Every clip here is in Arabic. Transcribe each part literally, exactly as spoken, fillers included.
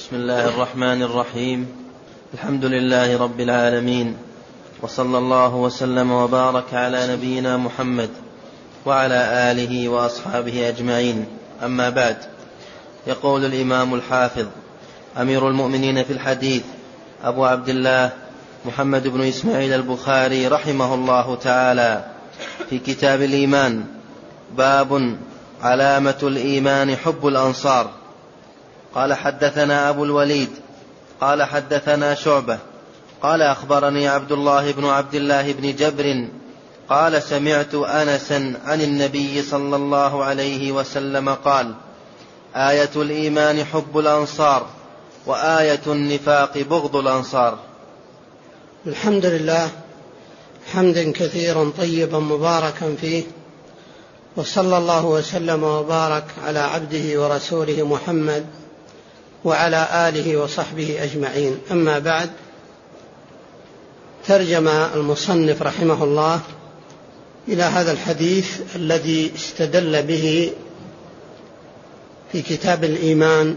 بسم الله الرحمن الرحيم. الحمد لله رب العالمين، وصلى الله وسلم وبارك على نبينا محمد وعلى آله وأصحابه أجمعين. أما بعد، يقول الإمام الحافظ أمير المؤمنين في الحديث أبو عبد الله محمد بن إسماعيل البخاري رحمه الله تعالى في كتاب الإيمان: باب علامة الإيمان حب الأنصار. قال: حدثنا أبو الوليد قال حدثنا شعبة قال أخبرني عبد الله بن عبد الله بن جبر قال: سمعت أنسا عن النبي صلى الله عليه وسلم قال: آية الإيمان حب الأنصار، وآية النفاق بغض الأنصار. الحمد لله حمدا كثيرا طيبا مباركا فيه، وصلى الله وسلم وبارك على عبده ورسوله محمد وعلى آله وصحبه أجمعين. أما بعد، ترجم المصنف رحمه الله إلى هذا الحديث الذي استدل به في كتاب الإيمان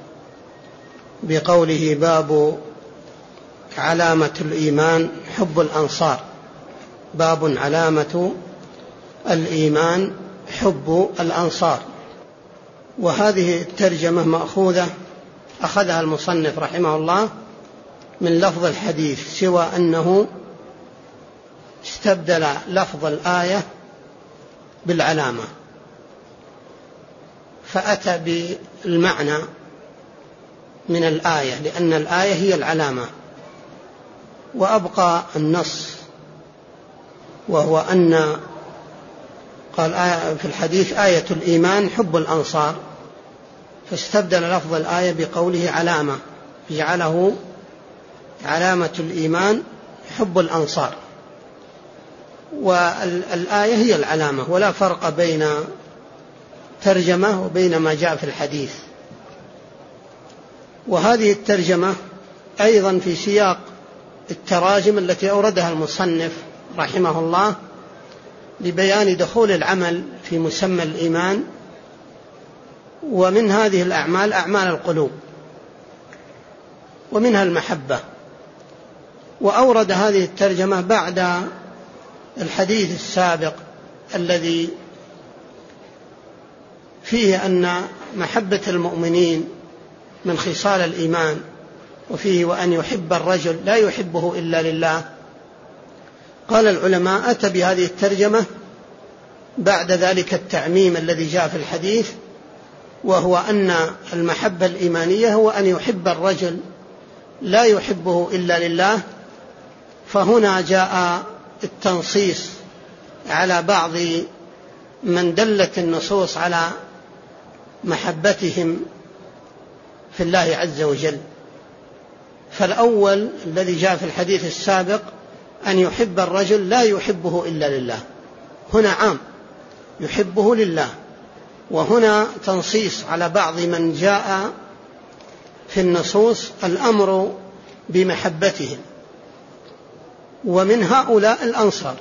بقوله: باب علامة الإيمان حب الأنصار. باب علامة الإيمان حب الأنصار. وهذه الترجمة مأخوذة أخذها المصنف رحمه الله من لفظ الحديث، سوى أنه استبدل لفظ الآية بالعلامة، فأتى بالمعنى من الآية، لأن الآية هي العلامة، وأبقى النص، وهو أن قال في الحديث: آية الإيمان حب الأنصار، فاستبدل لفظ الآية بقوله علامة، جعله علامة الإيمان حب الأنصار. والآية هي العلامة، ولا فرق بين ترجمة وبين ما جاء في الحديث. وهذه الترجمة أيضا في سياق التراجم التي أوردها المصنف رحمه الله لبيان دخول العمل في مسمى الإيمان، ومن هذه الأعمال أعمال القلوب، ومنها المحبة. وأورد هذه الترجمة بعد الحديث السابق الذي فيه أن محبة المؤمنين من خصال الإيمان، وفيه وأن يحب الرجل لا يحبه إلا لله. قال العلماء: أتى بهذه الترجمة بعد ذلك التعميم الذي جاء في الحديث، وهو أن المحبة الإيمانية هو أن يحب الرجل لا يحبه إلا لله. فهنا جاء التنصيص على بعض من دلت النصوص على محبتهم في الله عز وجل. فالأول الذي جاء في الحديث السابق أن يحب الرجل لا يحبه إلا لله، هنا عام يحبه لله، وهنا تنصيص على بعض من جاء في النصوص الأمر بمحبتهم، ومن هؤلاء الأنصار،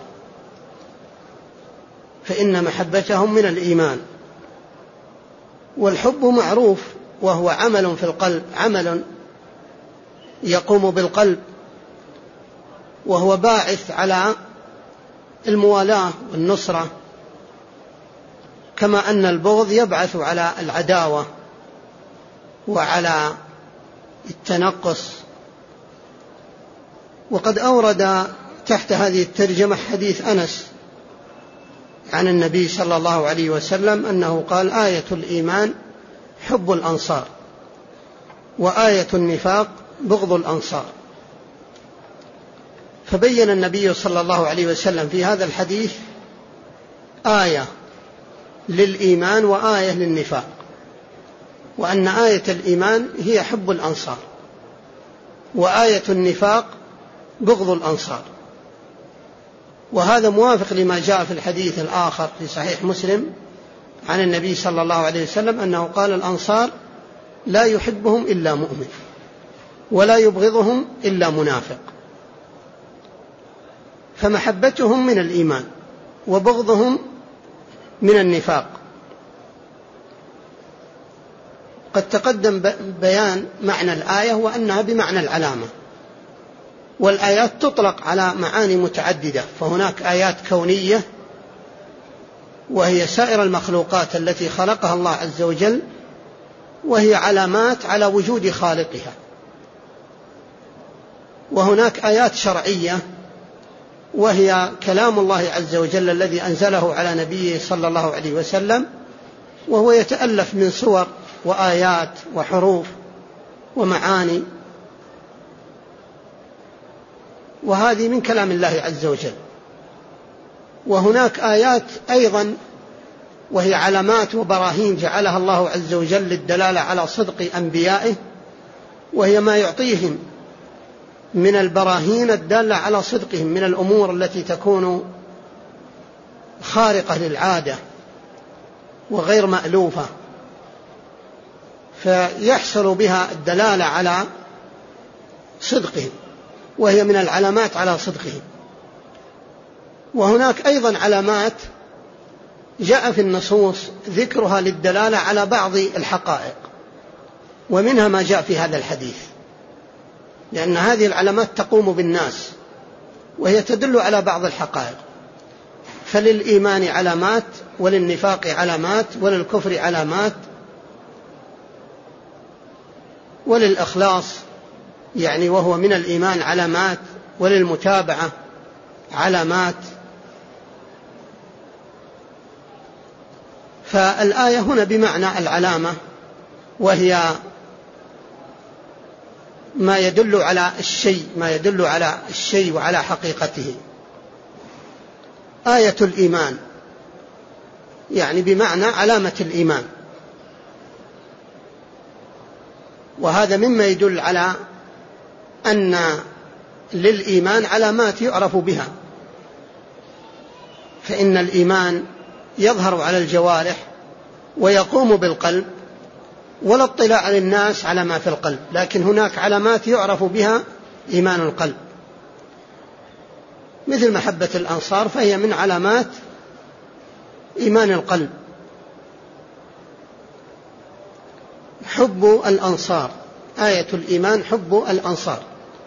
فإن محبتهم من الإيمان. والحب معروف، وهو عمل في القلب، عمل يقوم بالقلب، وهو باعث على الموالاة والنصرة، كما أن البغض يبعث على العداوة وعلى التنقص. وقد أورد تحت هذه الترجمة حديث أنس عن النبي صلى الله عليه وسلم أنه قال: آية الإيمان حب الأنصار، وآية النفاق بغض الأنصار. فبين النبي صلى الله عليه وسلم في هذا الحديث آية للإيمان وآية للنفاق، وأن آية الإيمان هي حب الأنصار، وآية النفاق بغض الأنصار. وهذا موافق لما جاء في الحديث الآخر في صحيح مسلم عن النبي صلى الله عليه وسلم أنه قال: الأنصار لا يحبهم إلا مؤمن، ولا يبغضهم إلا منافق. فمحبتهم من الإيمان، وبغضهم من النفاق. قد تقدم بيان معنى الآية وأنها بمعنى العلامة، والآيات تطلق على معاني متعددة، فهناك آيات كونية وهي سائر المخلوقات التي خلقها الله عز وجل، وهي علامات على وجود خالقها. وهناك آيات شرعية وهي كلام الله عز وجل الذي أنزله على نبيه صلى الله عليه وسلم، وهو يتألف من سور وآيات وحروف ومعاني، وهذه من كلام الله عز وجل. وهناك آيات أيضا وهي علامات وبراهين جعلها الله عز وجل للدلالة على صدق أنبيائه، وهي ما يعطيهم من البراهين الدالة على صدقهم من الأمور التي تكون خارقة للعادة وغير مألوفة، فيحصل بها الدلالة على صدقهم، وهي من العلامات على صدقهم. وهناك أيضا علامات جاء في النصوص ذكرها للدلالة على بعض الحقائق، ومنها ما جاء في هذا الحديث، لأن هذه العلامات تقوم بالناس وهي تدل على بعض الحقائق. فللإيمان علامات، وللنفاق علامات، وللكفر علامات، وللإخلاص يعني وهو من الإيمان علامات، وللمتابعة علامات. فالآية هنا بمعنى العلامة، وهي ما يدل على الشيء ما يدل على الشيء وعلى حقيقته. آية الإيمان يعني بمعنى علامة الإيمان، وهذا مما يدل على أن للإيمان علامات يعرف بها، فإن الإيمان يظهر على الجوارح ويقوم بالقلب، ولا اطلاع للناس على ما في القلب، لكن هناك علامات يعرف بها إيمان القلب، مثل محبة الأنصار، فهي من علامات إيمان القلب. حب الأنصار، آية الإيمان حب الأنصار.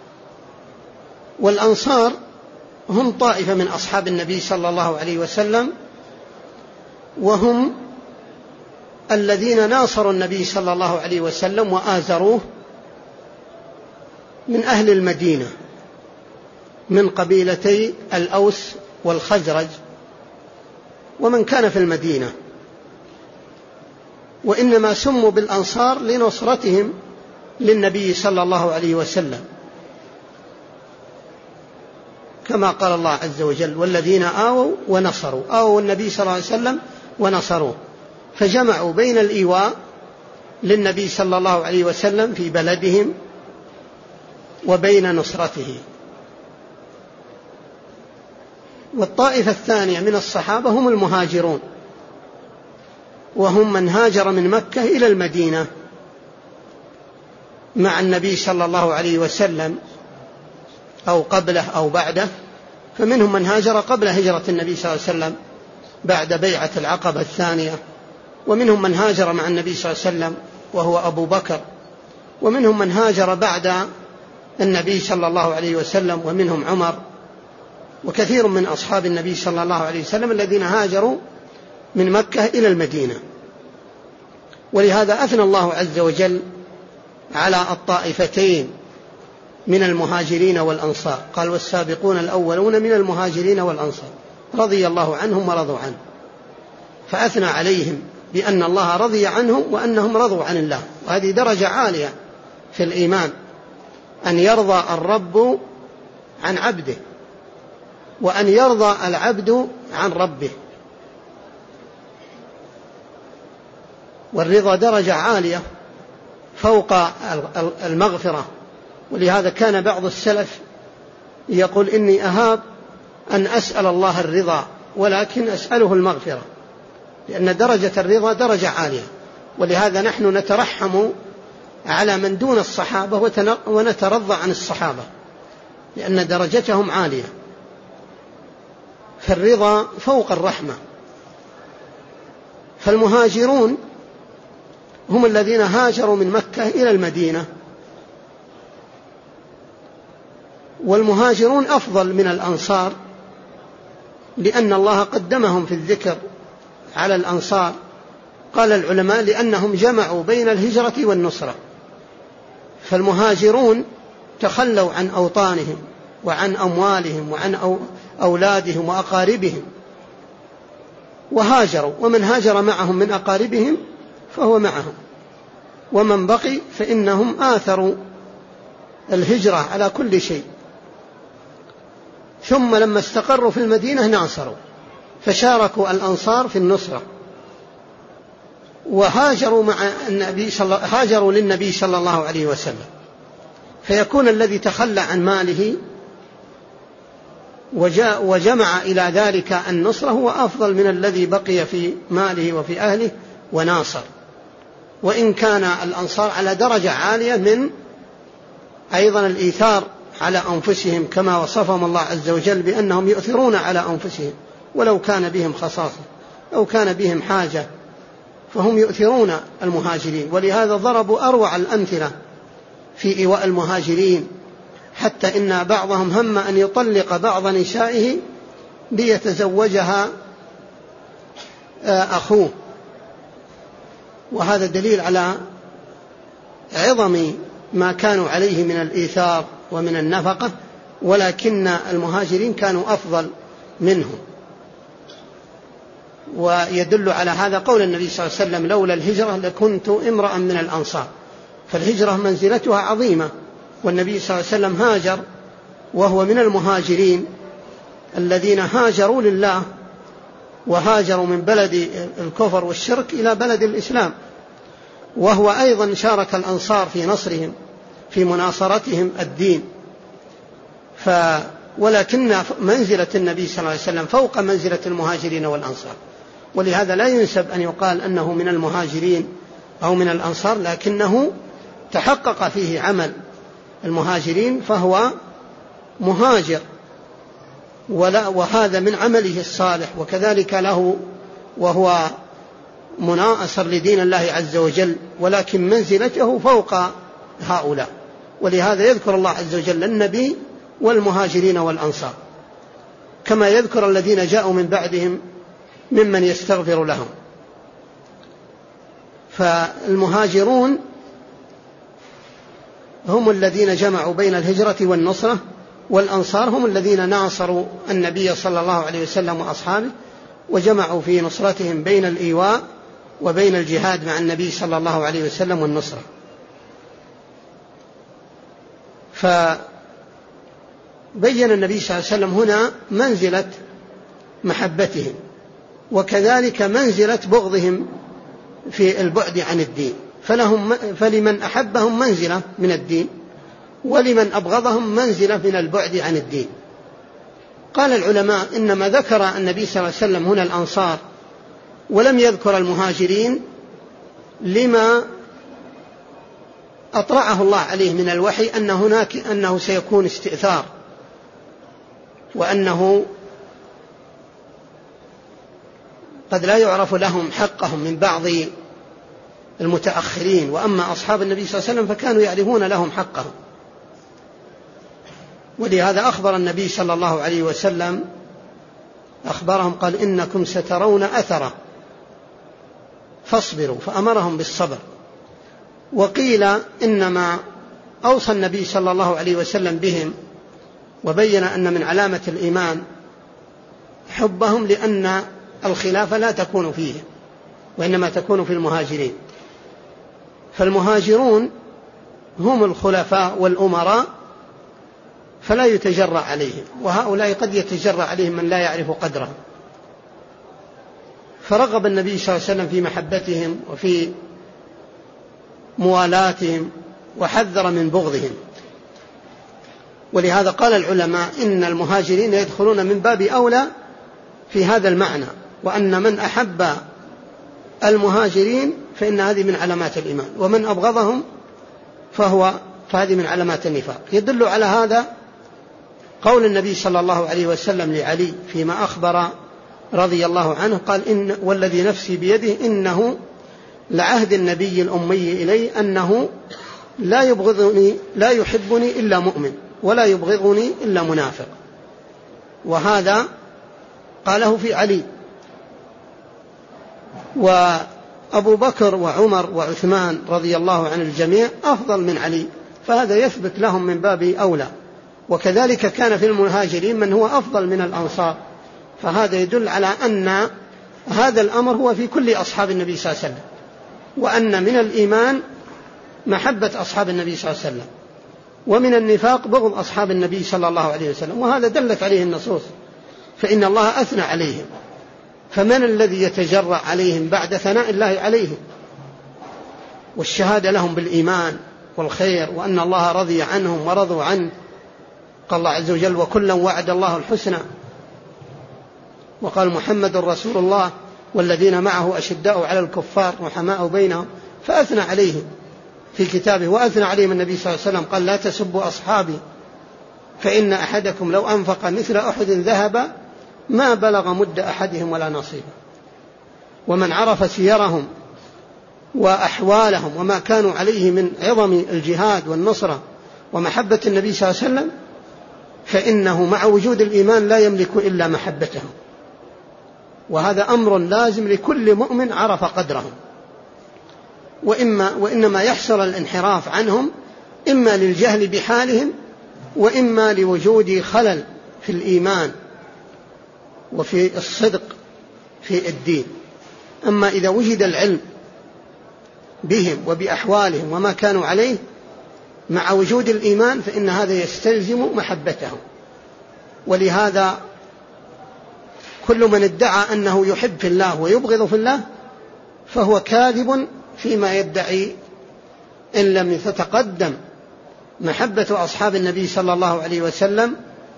والأنصار هم طائفة من أصحاب النبي صلى الله عليه وسلم، وهم الذين ناصروا النبي صلى الله عليه وسلم وآزروه من أهل المدينة، من قبيلتي الأوس والخزرج ومن كان في المدينة، وإنما سموا بالأنصار لنصرتهم للنبي صلى الله عليه وسلم، كما قال الله عز وجل: والذين آووا ونصروا، آووا النبي صلى الله عليه وسلم ونصروه، فجمعوا بين الإيواء للنبي صلى الله عليه وسلم في بلدهم وبين نصرته. والطائفة الثانية من الصحابة هم المهاجرون، وهم من هاجر من مكة إلى المدينة مع النبي صلى الله عليه وسلم أو قبله أو بعده، فمنهم من هاجر قبل هجرة النبي صلى الله عليه وسلم بعد بيعة العقبة الثانية، ومنهم من هاجر مع النبي صلى الله عليه وسلم وهو أبو بكر، ومنهم من هاجر بعد النبي صلى الله عليه وسلم ومنهم عمر، وكثير من أصحاب النبي صلى الله عليه وسلم الذين هاجروا من مكة إلى المدينة. ولهذا أثنى الله عز وجل على الطائفتين من المهاجرين والأنصار، قال: والسابقون الأولون من المهاجرين والأنصار رضي الله عنهم ورضوا عنه، فأثنى عليهم بأن الله رضي عنهم وأنهم رضوا عن الله. وهذه درجة عالية في الإيمان، أن يرضى الرب عن عبده، وأن يرضى العبد عن ربه، والرضا درجة عالية فوق المغفرة. ولهذا كان بعض السلف يقول: إني أهاب أن أسأل الله الرضا ولكن أسأله المغفرة، لأن درجة الرضا درجة عالية. ولهذا نحن نترحم على من دون الصحابة ونترضى عن الصحابة، لأن درجتهم عالية، فالرضا فوق الرحمة. فالمهاجرون هم الذين هاجروا من مكة إلى المدينة. والمهاجرون أفضل من الأنصار لأن الله قدمهم في الذكر على الأنصار. قال العلماء لأنهم جمعوا بين الهجرة والنصرة، فالمهاجرون تخلوا عن أوطانهم وعن أموالهم وعن أولادهم وأقاربهم وهاجروا، ومن هاجر معهم من أقاربهم فهو معهم، ومن بقي فإنهم آثروا الهجرة على كل شيء. ثم لما استقروا في المدينة ناصروا، فشاركوا الأنصار في النصرة، وهاجروا مع النبي صلى هاجروا للنبي صلى الله عليه وسلم. فيكون الذي تخلى عن ماله وجاء وجمع إلى ذلك النصرة هو أفضل من الذي بقي في ماله وفي أهله وناصر، وإن كان الأنصار على درجة عالية من أيضا الإيثار على أنفسهم، كما وصفهم الله عز وجل بأنهم يؤثرون على أنفسهم ولو كان بهم خصاصة، لو كان بهم حاجة فهم يؤثرون المهاجرين. ولهذا ضربوا أروع الأمثلة في إيواء المهاجرين، حتى إن بعضهم هم أن يطلق بعض نسائه ليتزوجها أخوه، وهذا دليل على عظم ما كانوا عليه من الإيثار ومن النفقة، ولكن المهاجرين كانوا أفضل منهم. ويدل على هذا قول النبي صلى الله عليه وسلم: لولا الهجرة لكنت امرأ من الأنصار. فالهجرة منزلتها عظيمة، والنبي صلى الله عليه وسلم هاجر وهو من المهاجرين الذين هاجروا لله، وهاجروا من بلد الكفر والشرك إلى بلد الإسلام، وهو أيضا شارك الأنصار في نصرهم في مناصرتهم الدين. ف ولكن منزلة النبي صلى الله عليه وسلم فوق منزلة المهاجرين والأنصار، ولهذا لا ينسب أن يقال أنه من المهاجرين أو من الأنصار، لكنه تحقق فيه عمل المهاجرين فهو مهاجر، ولا وهذا من عمله الصالح، وكذلك له وهو مناصر لدين الله عز وجل، ولكن منزلته فوق هؤلاء. ولهذا يذكر الله عز وجل النبي والمهاجرين والأنصار، كما يذكر الذين جاءوا من بعدهم ممن يستغفر لهم. فالمهاجرون هم الذين جمعوا بين الهجرة والنصرة، والأنصار هم الذين ناصروا النبي صلى الله عليه وسلم وأصحابه، وجمعوا في نصرتهم بين الإيواء وبين الجهاد مع النبي صلى الله عليه وسلم والنصرة. فبين النبي صلى الله عليه وسلم هنا منزلة محبتهم، وكذلك منزلة بغضهم في البعد عن الدين. فلهم فلمن أحبهم منزلة من الدين، ولمن أبغضهم منزلة من البعد عن الدين. قال العلماء إنما ذكر النبي صلى الله عليه وسلم هنا الأنصار ولم يذكر المهاجرين لما أطرعه الله عليه من الوحي أن هناك أنه سيكون استئثار، وأنه قد لا يعرف لهم حقهم من بعض المتأخرين، وأما أصحاب النبي صلى الله عليه وسلم فكانوا يعرفون لهم حقهم. ولهذا أخبر النبي صلى الله عليه وسلم أخبرهم قال: إنكم سترون أثرا فاصبروا، فأمرهم بالصبر. وقيل إنما أوصى النبي صلى الله عليه وسلم بهم وبين أن من علامة الإيمان حبهم، لأن الخلافة لا تكون فيه وإنما تكون في المهاجرين. فالمهاجرون هم الخلفاء والأمراء فلا يتجرأ عليهم، وهؤلاء قد يتجرأ عليهم من لا يعرف قدرهم. فرغب النبي صلى الله عليه وسلم في محبتهم وفي موالاتهم، وحذر من بغضهم. ولهذا قال العلماء إن المهاجرين يدخلون من باب أولى في هذا المعنى، وأن من أحب المهاجرين فإن هذه من علامات الإيمان، ومن أبغضهم فهو فهذه من علامات النفاق. يدل على هذا قول النبي صلى الله عليه وسلم لعلي فيما أخبر رضي الله عنه قال: إن والذي نفسي بيده إنه لعهد النبي الأمي إلي أنه لا يبغضني لا يحبني إلا مؤمن ولا يبغضني إلا منافق. وهذا قاله في علي. وأبو بكر وعمر وعثمان رضي الله عن الجميع أفضل من علي، فهذا يثبت لهم من باب أولى. وكذلك كان في المهاجرين من هو أفضل من الأنصار، فهذا يدل على أن هذا الأمر هو في كل أصحاب النبي صلى الله عليه وسلم، وأن من الإيمان محبة أصحاب النبي صلى الله عليه وسلم، ومن النفاق بغض أصحاب النبي صلى الله عليه وسلم، وهذا دلت عليه النصوص، فإن الله أثنى عليهم، فمن الذي يتجرأ عليهم بعد ثناء الله عليهم والشهادة لهم بالإيمان والخير وأن الله رضي عنهم ورضوا عنه؟ قال الله عز وجل: وكلا وعد الله الحسنى، وقال محمد رسول الله والذين معه أشداء على الكفار رحماء بينهم، فأثنى عليهم في كتابه، وأثنى عليهم النبي صلى الله عليه وسلم قال: لا تسبوا أصحابي فإن أحدكم لو أنفق مثل أحد ذهب ما بلغ مد أحدهم ولا نصيبه. ومن عرف سيرهم وأحوالهم وما كانوا عليه من عظم الجهاد والنصرة ومحبة النبي صلى الله عليه وسلم فإنه مع وجود الإيمان لا يملك إلا محبته، وهذا أمر لازم لكل مؤمن عرف قدرهم. وإما وإنما يحصل الانحراف عنهم إما للجهل بحالهم وإما لوجود خلل في الإيمان وفي الصدق في الدين. أما إذا وجد العلم بهم وبأحوالهم وما كانوا عليه مع وجود الإيمان فإن هذا يستلزم محبتهم. ولهذا كل من ادعى أنه يحب في الله ويبغض في الله فهو كاذب فيما يدعي إن لم تتقدم محبة أصحاب النبي صلى الله عليه وسلم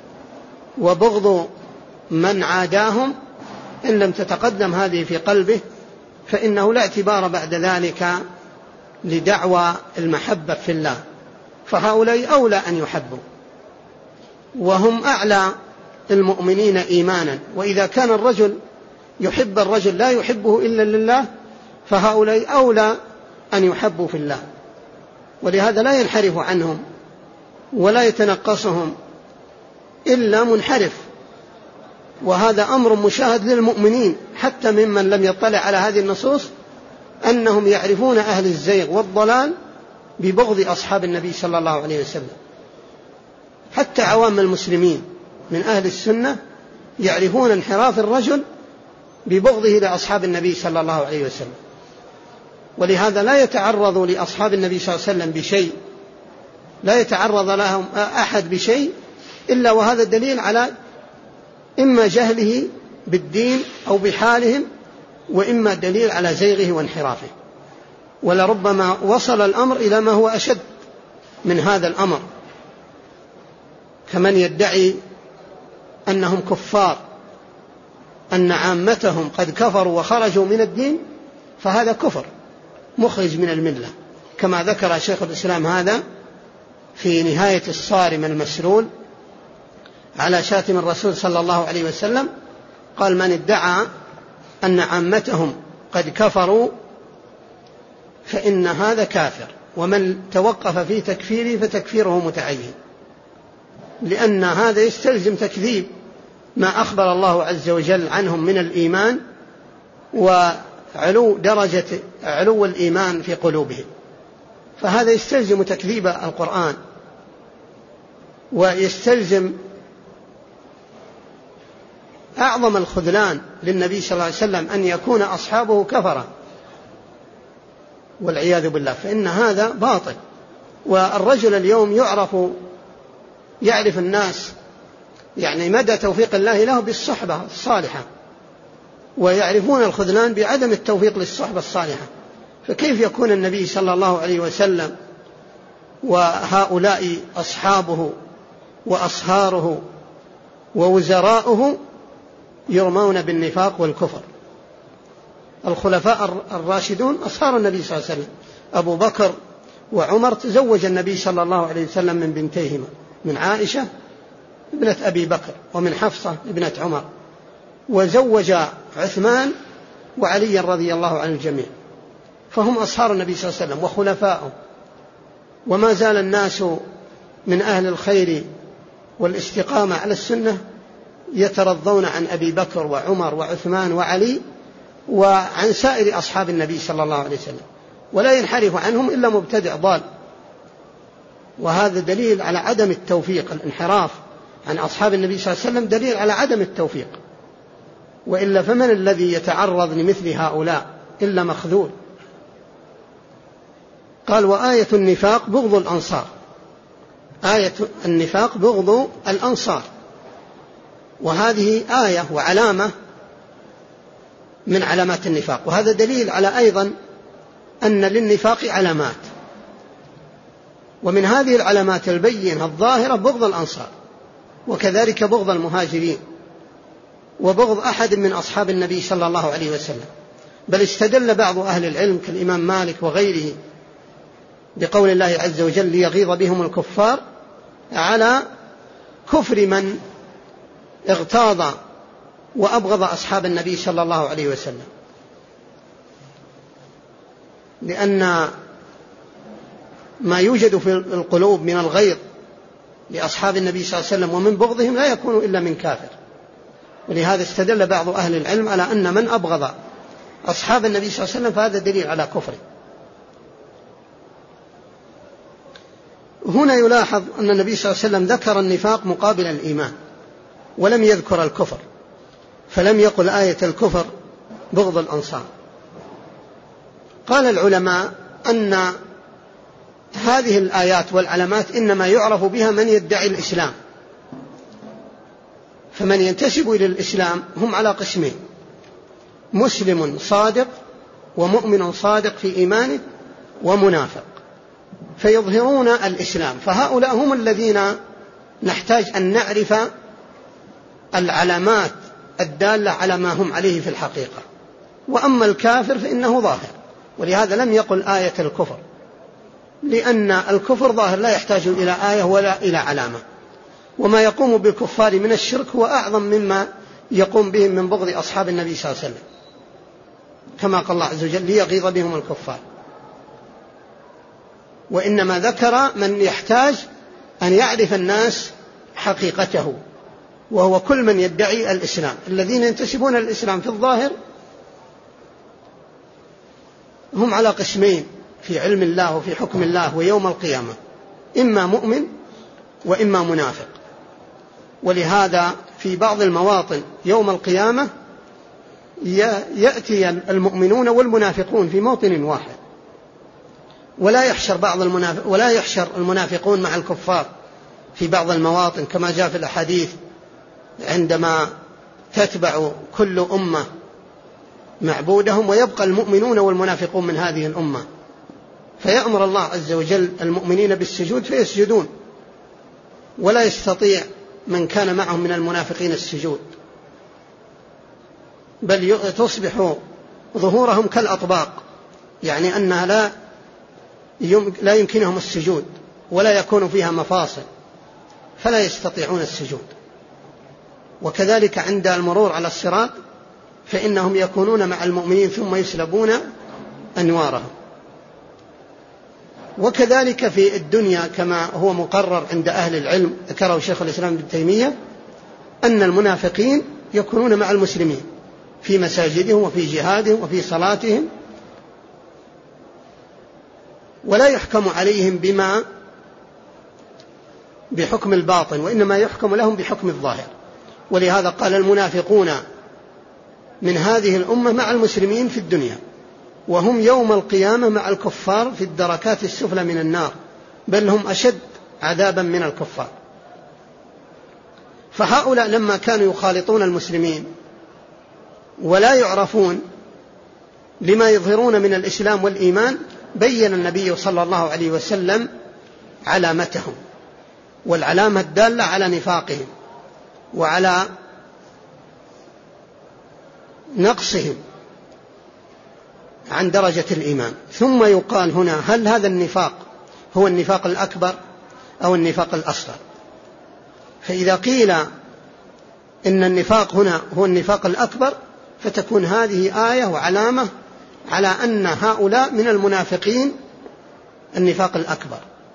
وبغض من عاداهم، إن لم تتقدم هذه في قلبه فإنه لا اعتبار بعد ذلك لدعوى المحبة في الله، فهؤلاء أولى أن يحبوا وهم أعلى المؤمنين إيمانا. وإذا كان الرجل يحب الرجل لا يحبه إلا لله فهؤلاء أولى أن يحبوا في الله، ولهذا لا ينحرف عنهم ولا يتنقصهم إلا منحرف. وهذا أمر مشاهد للمؤمنين حتى ممن لم يطلع على هذه النصوص أنهم يعرفون أهل الزيغ والضلال ببغض أصحاب النبي صلى الله عليه وسلم. حتى عوام المسلمين من أهل السنة يعرفون انحراف الرجل ببغضه لأصحاب النبي صلى الله عليه وسلم، ولهذا لا يتعرض لأصحاب النبي صلى الله عليه وسلم بشيء، لا يتعرض لهم أحد بشيء إلا وهذا دليل على إما جهله بالدين أو بحالهم وإما دليل على زيغه وانحرافه. ولربما وصل الأمر إلى ما هو أشد من هذا الأمر، كمن يدعي أنهم كفار، أن عامتهم قد كفروا وخرجوا من الدين، فهذا كفر مخرج من الملة، كما ذكر شيخ الإسلام هذا في نهاية الصارم المسلول على شاتم الرسول صلى الله عليه وسلم. قال: من ادعى أن عامتهم قد كفروا فإن هذا كافر، ومن توقف في تكفيره فتكفيره متعين، لأن هذا يستلزم تكذيب ما أخبر الله عز وجل عنهم من الإيمان وعلو درجة علو الإيمان في قلوبهم، فهذا يستلزم تكذيب القرآن ويستلزم أعظم الخذلان للنبي صلى الله عليه وسلم أن يكون أصحابه كفرا والعياذ بالله، فإن هذا باطل. والرجل اليوم يعرف يعرف الناس يعني مدى توفيق الله له بالصحبة الصالحة، ويعرفون الخذلان بعدم التوفيق للصحبة الصالحة، فكيف يكون النبي صلى الله عليه وسلم وهؤلاء أصحابه وأصهاره ووزراؤه يرمون بالنفاق والكفر؟ الخلفاء الراشدون أصهار النبي صلى الله عليه وسلم، أبو بكر وعمر تزوج النبي صلى الله عليه وسلم من بنتيهما، من عائشة ابنة أبي بكر ومن حفصة ابنة عمر، وزوج عثمان وعلي رضي الله عن الجميع. فهم أصهار النبي صلى الله عليه وسلم وخلفاؤه، وما زال الناس من أهل الخير والاستقامة على السنة يترضون عن أبي بكر وعمر وعثمان وعلي وعن سائر أصحاب النبي صلى الله عليه وسلم، ولا ينحرف عنهم إلا مبتدع ضال. وهذا دليل على عدم التوفيق. الانحراف عن أصحاب النبي صلى الله عليه وسلم دليل على عدم التوفيق، وإلا فمن الذي يتعرض لمثل هؤلاء إلا مخذول. قال وآية النفاق بغض الأنصار، آية النفاق بغض الأنصار، وهذه آية وعلامة من علامات النفاق. وهذا دليل على أيضا أن للنفاق علامات، ومن هذه العلامات البينة الظاهرة بغض الأنصار، وكذلك بغض المهاجرين، وبغض أحد من أصحاب النبي صلى الله عليه وسلم. بل استدل بعض أهل العلم كالإمام مالك وغيره بقول الله عز وجل ليغيظ بهم الكفار على كفر من اغتاظ وأبغض أصحاب النبي صلى الله عليه وسلم، لأن ما يوجد في القلوب من الغيظ لأصحاب النبي صلى الله عليه وسلم ومن بغضهم لا يكون إلا من كافر. ولهذا استدل بعض أهل العلم على أن من أبغض أصحاب النبي صلى الله عليه وسلم فهذا دليل على كفره. هنا يلاحظ أن النبي صلى الله عليه وسلم ذكر النفاق مقابل الإيمان ولم يذكر الكفر، فلم يقل آية الكفر بغض الأنصار. قال العلماء أن هذه الآيات والعلامات إنما يعرف بها من يدعي الإسلام، فمن ينتسب إلى الإسلام هم على قسمين: مسلم صادق ومؤمن صادق في إيمانه ومنافق، فيظهرون الإسلام. فهؤلاء هم الذين نحتاج أن نعرف العلامات الدالة على ما هم عليه في الحقيقة. وأما الكافر فإنه ظاهر، ولهذا لم يقل آية الكفر، لأن الكفر ظاهر لا يحتاج إلى آية ولا إلى علامة، وما يقوم بالكفار من الشرك هو أعظم مما يقوم بهم من بغض أصحاب النبي صلى الله عليه وسلم، كما قال الله عز وجل ليغيظ بهم الكفار. وإنما ذكر من يحتاج أن يعرف الناس حقيقته، وهو كل من يدعي الإسلام. الذين ينتسبون الإسلام في الظاهر هم على قسمين في علم الله وفي حكم الله ويوم القيامة: إما مؤمن وإما منافق. ولهذا في بعض المواطن يوم القيامة يأتي المؤمنون والمنافقون في موطن واحد، ولا يحشر بعض المنافق ولا يحشر المنافقون مع الكفار في بعض المواطن، كما جاء في الأحاديث عندما تتبع كل أمة معبودهم ويبقى المؤمنون والمنافقون من هذه الأمة، فيأمر الله عز وجل المؤمنين بالسجود فيسجدون، ولا يستطيع من كان معهم من المنافقين السجود، بل تصبح ظهورهم كالأطباق، يعني أنها لا لا يمكنهم السجود ولا يكون فيها مفاصل، فلا يستطيعون السجود. وكذلك عند المرور على الصراط فإنهم يكونون مع المؤمنين ثم يسلبون أنوارهم. وكذلك في الدنيا كما هو مقرر عند أهل العلم، ذكره شيخ الإسلام ابن تيمية، أن المنافقين يكونون مع المسلمين في مساجدهم وفي جهادهم وفي صلاتهم، ولا يحكم عليهم بما بحكم الباطن، وإنما يحكم لهم بحكم الظاهر. ولهذا قال المنافقون من هذه الأمة مع المسلمين في الدنيا، وهم يوم القيامة مع الكفار في الدركات السفلى من النار، بل هم أشد عذابا من الكفار. فهؤلاء لما كانوا يخالطون المسلمين ولا يعرفون لما يظهرون من الإسلام والإيمان، بين النبي صلى الله عليه وسلم علامتهم، والعلامة الدالة على نفاقهم وعلى نقصهم عن درجة الإيمان. ثم يقال هنا: هل هذا النفاق هو النفاق الأكبر أو النفاق الأصغر؟ فإذا قيل إن النفاق هنا هو النفاق الأكبر فتكون هذه آية وعلامة على أن هؤلاء من المنافقين النفاق الأكبر.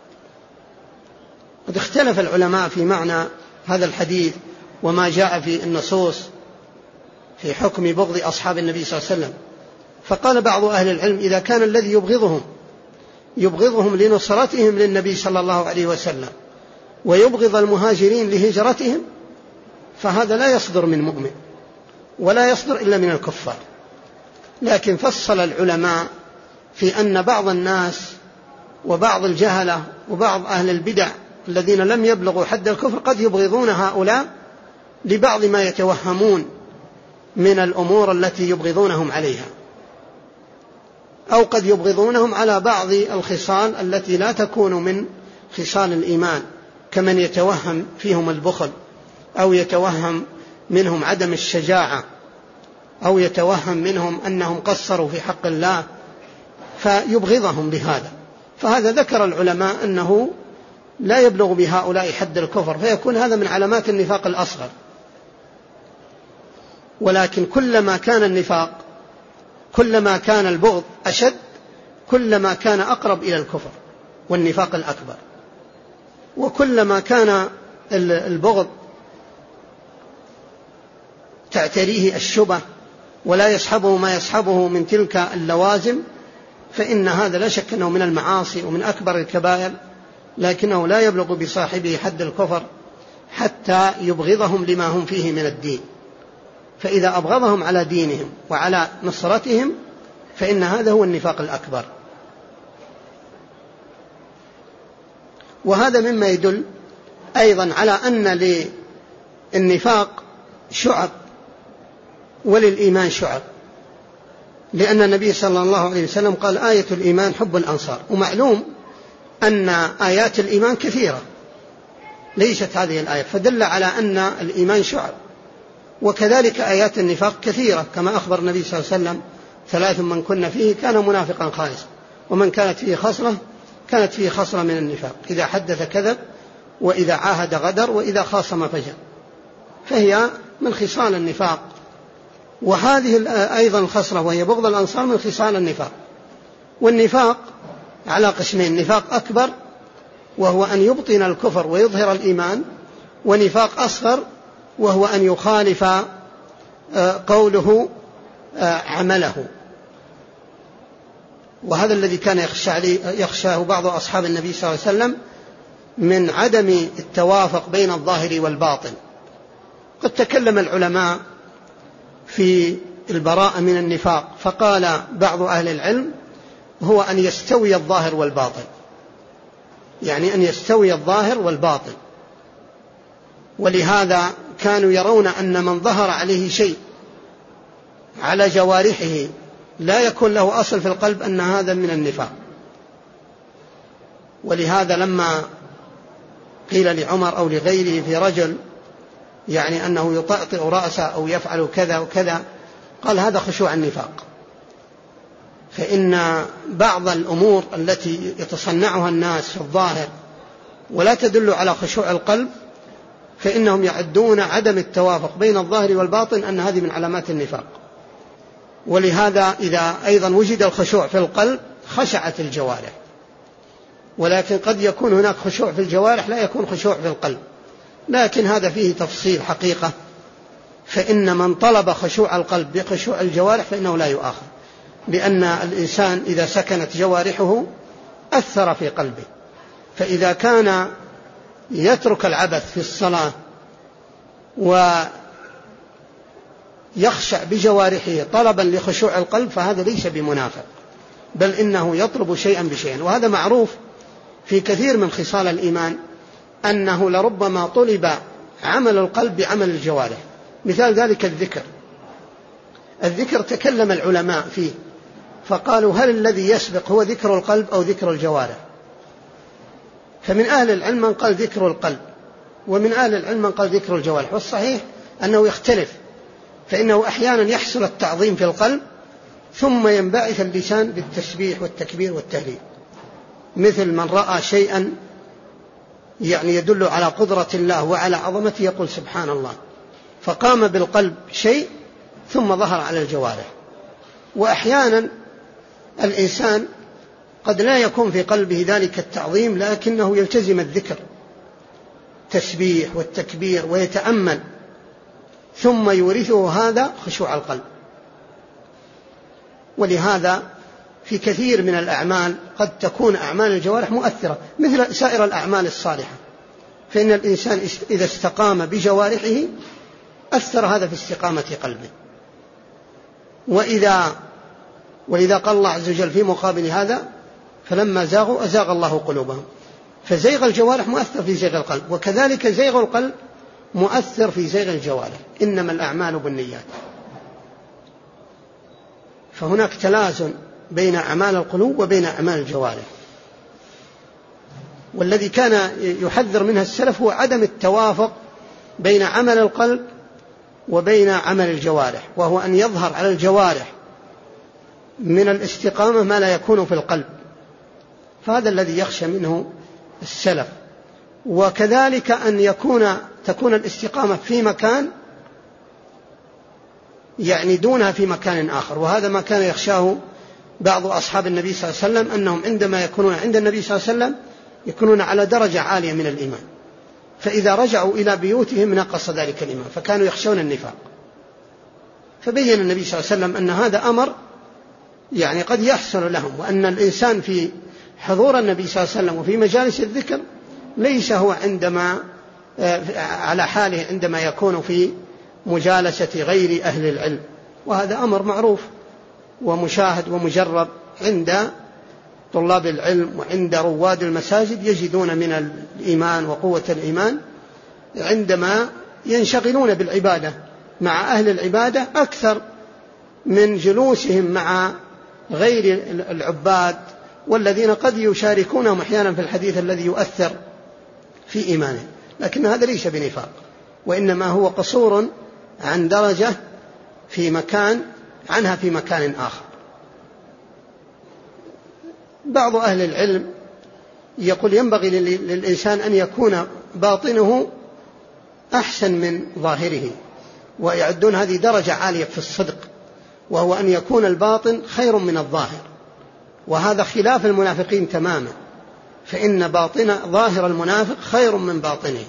قد اختلف العلماء في معنى هذا الحديث وما جاء في النصوص في حكم بغض أصحاب النبي صلى الله عليه وسلم. فقال بعض أهل العلم إذا كان الذي يبغضهم يبغضهم لنصرتهم للنبي صلى الله عليه وسلم ويبغض المهاجرين لهجرتهم فهذا لا يصدر من مؤمن ولا يصدر إلا من الكفار. لكن فصل العلماء في أن بعض الناس وبعض الجهلة وبعض أهل البدع الذين لم يبلغوا حد الكفر قد يبغضون هؤلاء لبعض ما يتوهمون من الأمور التي يبغضونهم عليها، أو قد يبغضونهم على بعض الخصال التي لا تكون من خصال الإيمان، كمن يتوهم فيهم البخل أو يتوهم منهم عدم الشجاعة أو يتوهم منهم أنهم قصروا في حق الله فيبغضهم بهذا. فهذا ذكر العلماء أنه لا يبلغ بهؤلاء حد الكفر، فيكون هذا من علامات النفاق الأصغر. ولكن كلما كان النفاق كلما كان البغض أشد كلما كان أقرب إلى الكفر والنفاق الأكبر، وكلما كان البغض تعتريه الشبه ولا يصحبه ما يصحبه من تلك اللوازم فإن هذا لا شك أنه من المعاصي ومن أكبر الكبائر، لكنه لا يبلغ بصاحبه حد الكفر حتى يبغضهم لما هم فيه من الدين. فإذا أبغضهم على دينهم وعلى نصرتهم فإن هذا هو النفاق الأكبر. وهذا مما يدل أيضا على أن للنفاق شعب وللإيمان شعب، لأن النبي صلى الله عليه وسلم قال آية الإيمان حب الأنصار. ومعلوم أن آيات الإيمان كثيرة ليست هذه الآية، فدل على أن الإيمان شعب. وكذلك آيات النفاق كثيرة كما أخبر النبي صلى الله عليه وسلم ثلاث من كن فيه كان منافقا خالصا، ومن كانت فيه خصلة كانت فيه خصلة من النفاق، إذا حدث كذب وإذا عاهد غدر وإذا خاصم فجر، فهي من خصال النفاق. وهذه أيضا الخصلة وهي بغض الأنصار من خصال النفاق. والنفاق على قسمين: نفاق أكبر وهو أن يبطن الكفر ويظهر الإيمان، ونفاق أصغر وهو أن يخالف قوله عمله. وهذا الذي كان يخشاه بعض أصحاب النبي صلى الله عليه وسلم من عدم التوافق بين الظاهر والباطن. قد تكلم العلماء في البراءة من النفاق، فقال بعض أهل العلم هو أن يستوي الظاهر والباطن، يعني أن يستوي الظاهر والباطن. ولهذا كانوا يرون أن من ظهر عليه شيء على جوارحه لا يكون له أصل في القلب أن هذا من النفاق. ولهذا لما قيل لعمر أو لغيره في رجل يعني أنه يطأطئ رأسه أو يفعل كذا وكذا، قال هذا خشوع النفاق. فإن بعض الأمور التي يتصنعها الناس في الظاهر ولا تدل على خشوع القلب فإنهم يعدون عدم التوافق بين الظاهر والباطن أن هذه من علامات النفاق. ولهذا إذا أيضا وجد الخشوع في القلب خشعت الجوارح، ولكن قد يكون هناك خشوع في الجوارح لا يكون خشوع في القلب، لكن هذا فيه تفصيل حقيقة. فإن من طلب خشوع القلب بخشوع الجوارح فإنه لا يؤاخذ، لأن الإنسان إذا سكنت جوارحه أثر في قلبه. فإذا كان يترك العبث في الصلاة ويخشع بجوارحه طلبا لخشوع القلب فهذا ليس بمنافق، بل إنه يطلب شيئا بشيء. وهذا معروف في كثير من خصال الإيمان أنه لربما طلب عمل القلب بعمل الجوارح. مثال ذلك الذكر. الذكر تكلم العلماء فيه فقالوا هل الذي يسبق هو ذكر القلب أو ذكر الجوارح؟ فمن أهل العلم من قال ذكر القلب، ومن أهل العلم من قال ذكر الجوارح. والصحيح أنه يختلف، فإنه أحيانا يحصل التعظيم في القلب ثم ينبعث اللسان بالتسبيح والتكبير والتهليل، مثل من رأى شيئا يعني يدل على قدرة الله وعلى عظمته يقول سبحان الله، فقام بالقلب شيء ثم ظهر على الجوارح. وأحيانا الإنسان قد لا يكون في قلبه ذلك التعظيم، لكنه يلتزم الذكر التسبيح والتكبير ويتأمل، ثم يورثه هذا خشوع القلب. ولهذا في كثير من الأعمال قد تكون أعمال الجوارح مؤثرة مثل سائر الأعمال الصالحة، فإن الإنسان إذا استقام بجوارحه أثر هذا في استقامة قلبه. وإذا ولذا قال الله عز وجل في مقابل هذا فلما زاغوا أزاغ الله قلوبهم. فزيغ الجوارح مؤثر في زيغ القلب، وكذلك زيغ القلب مؤثر في زيغ الجوارح. إنما الأعمال بالنيات. فهناك تلازم بين أعمال القلوب وبين أعمال الجوارح، والذي كان يحذر منها السلف هو عدم التوافق بين عمل القلب وبين عمل الجوارح، وهو أن يظهر على الجوارح من الاستقامة ما لا يكون في القلب، فهذا الذي يخشى منه السلف. وكذلك أن يكون تكون الاستقامة في مكان يعني دونها في مكان آخر، وهذا ما كان يخشاه بعض أصحاب النبي صلى الله عليه وسلم، أنهم عندما يكونون عند النبي صلى الله عليه وسلم يكونون على درجة عالية من الإيمان، فإذا رجعوا إلى بيوتهم نقص ذلك الإيمان، فكانوا يخشون النفاق. فبين النبي صلى الله عليه وسلم أن هذا أمر يعني قد يحصل لهم، وأن الإنسان في حضور النبي صلى الله عليه وسلم وفي مجالس الذكر ليس هو عندما على حاله عندما يكون في مجالسة غير أهل العلم، وهذا أمر معروف ومشاهد ومجرب عند طلاب العلم وعند رواد المساجد، يجدون من الإيمان وقوة الإيمان عندما ينشغلون بالعبادة مع أهل العبادة أكثر من جلوسهم مع غير العباد، والذين قد يشاركونهم أحيانا في الحديث الذي يؤثر في إيمانه. لكن هذا ليس بنفاق، وإنما هو قصور عن درجة في مكان عنها في مكان آخر. بعض أهل العلم يقول ينبغي للإنسان أن يكون باطنه أحسن من ظاهره، ويعدون هذه درجة عالية في الصدق، وهو أن يكون الباطن خير من الظاهر، وهذا خلاف المنافقين تماما، فإن باطن ظاهر المنافق خير من باطنه،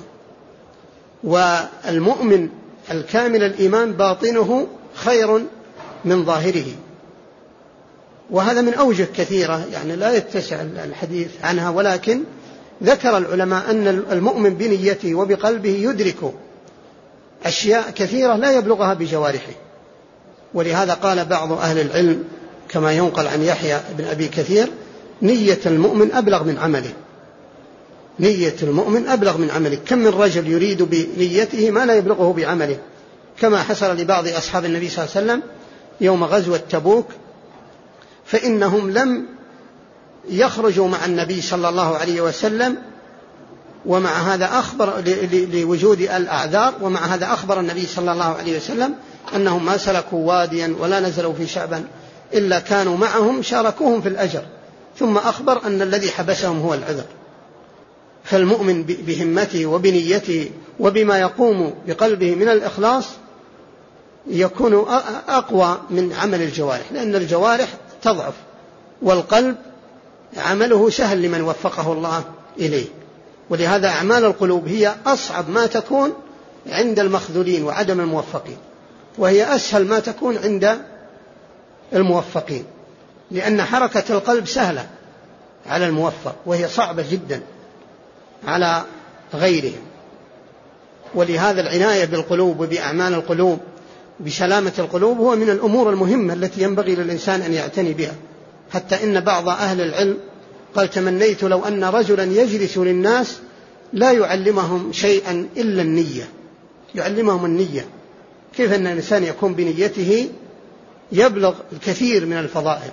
والمؤمن الكامل الإيمان باطنه خير من ظاهره. وهذا من أوجه كثيرة يعني لا يتسع الحديث عنها، ولكن ذكر العلماء أن المؤمن بنيته وبقلبه يدرك أشياء كثيرة لا يبلغها بجوارحه. ولهذا قال بعض أهل العلم كما ينقل عن يحيى بن أبي كثير: نية المؤمن أبلغ من عمله. نية المؤمن أبلغ من عمله. كم من رجل يريد بنيته ما لا يبلغه بعمله، كما حصل لبعض أصحاب النبي صلى الله عليه وسلم يوم غزوة تبوك، فإنهم لم يخرجوا مع النبي صلى الله عليه وسلم، ومع هذا أخبر لوجود الأعذار، ومع هذا أخبر النبي صلى الله عليه وسلم أنهم ما سلكوا واديا ولا نزلوا في شعبا إلا كانوا معهم شاركوهم في الأجر، ثم أخبر أن الذي حبسهم هو العذر. فالمؤمن بهمته وبنيته وبما يقوم بقلبه من الإخلاص يكون أقوى من عمل الجوارح، لأن الجوارح تضعف، والقلب عمله سهل لمن وفقه الله إليه. ولهذا أعمال القلوب هي أصعب ما تكون عند المخذولين وعدم الموفقين، وهي أسهل ما تكون عند الموفقين، لأن حركة القلب سهلة على الموفق، وهي صعبة جدا على غيرهم. ولهذا العناية بالقلوب وبأعمال القلوب بسلامة القلوب هو من الأمور المهمة التي ينبغي للإنسان أن يعتني بها. حتى إن بعض أهل العلم قال: تمنيت لو أن رجلا يجلس للناس لا يعلمهم شيئا إلا النية، يعلمهم النية، كيف أن الإنسان يكون بنيته يبلغ الكثير من الفضائل.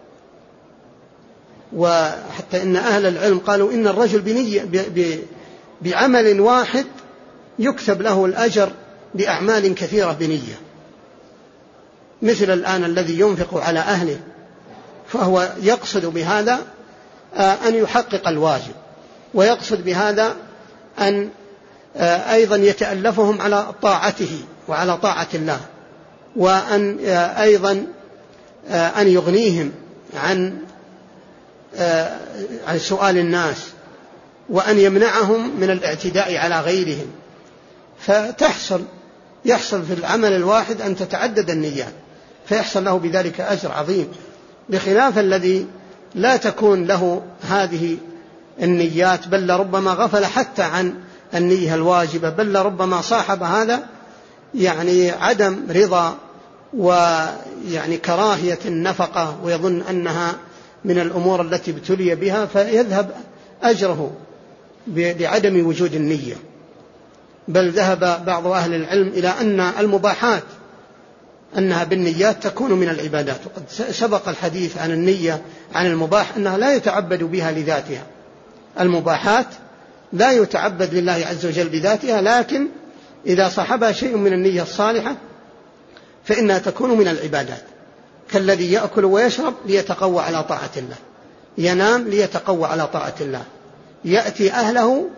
وحتى إن أهل العلم قالوا إن الرجل بنية بعمل واحد يكتب له الأجر بأعمال كثيرة بنية، مثل الآن الذي ينفق على أهله فهو يقصد بهذا أن يحقق الواجب، ويقصد بهذا أن أيضا يتألفهم على طاعته وعلى طاعة الله، وأن أيضا أن يغنيهم عن عن سؤال الناس، وأن يمنعهم من الاعتداء على غيرهم، فتحصل يحصل في العمل الواحد أن تتعدد النيات، فيحصل له بذلك أجر عظيم، بخلاف الذي لا تكون له هذه النيات، بل ربما غفل حتى عن النية الواجبة، بل ربما صاحب هذا يعني عدم رضا ويعني كراهية النفقة، ويظن أنها من الأمور التي ابتلي بها، فيذهب أجره بعدم وجود النية. بل ذهب بعض أهل العلم إلى أن المباحات أنها بالنيات تكون من العبادات، وقد سبق الحديث عن النية عن المباح أنها لا يتعبد بها لذاتها. المباحات لا يتعبد لله عز وجل بذاتها، لكن إذا صاحبها شيء من النية الصالحة فإنها تكون من العبادات، كالذي يأكل ويشرب ليتقوى على طاعة الله، ينام ليتقوى على طاعة الله، يأتي أهله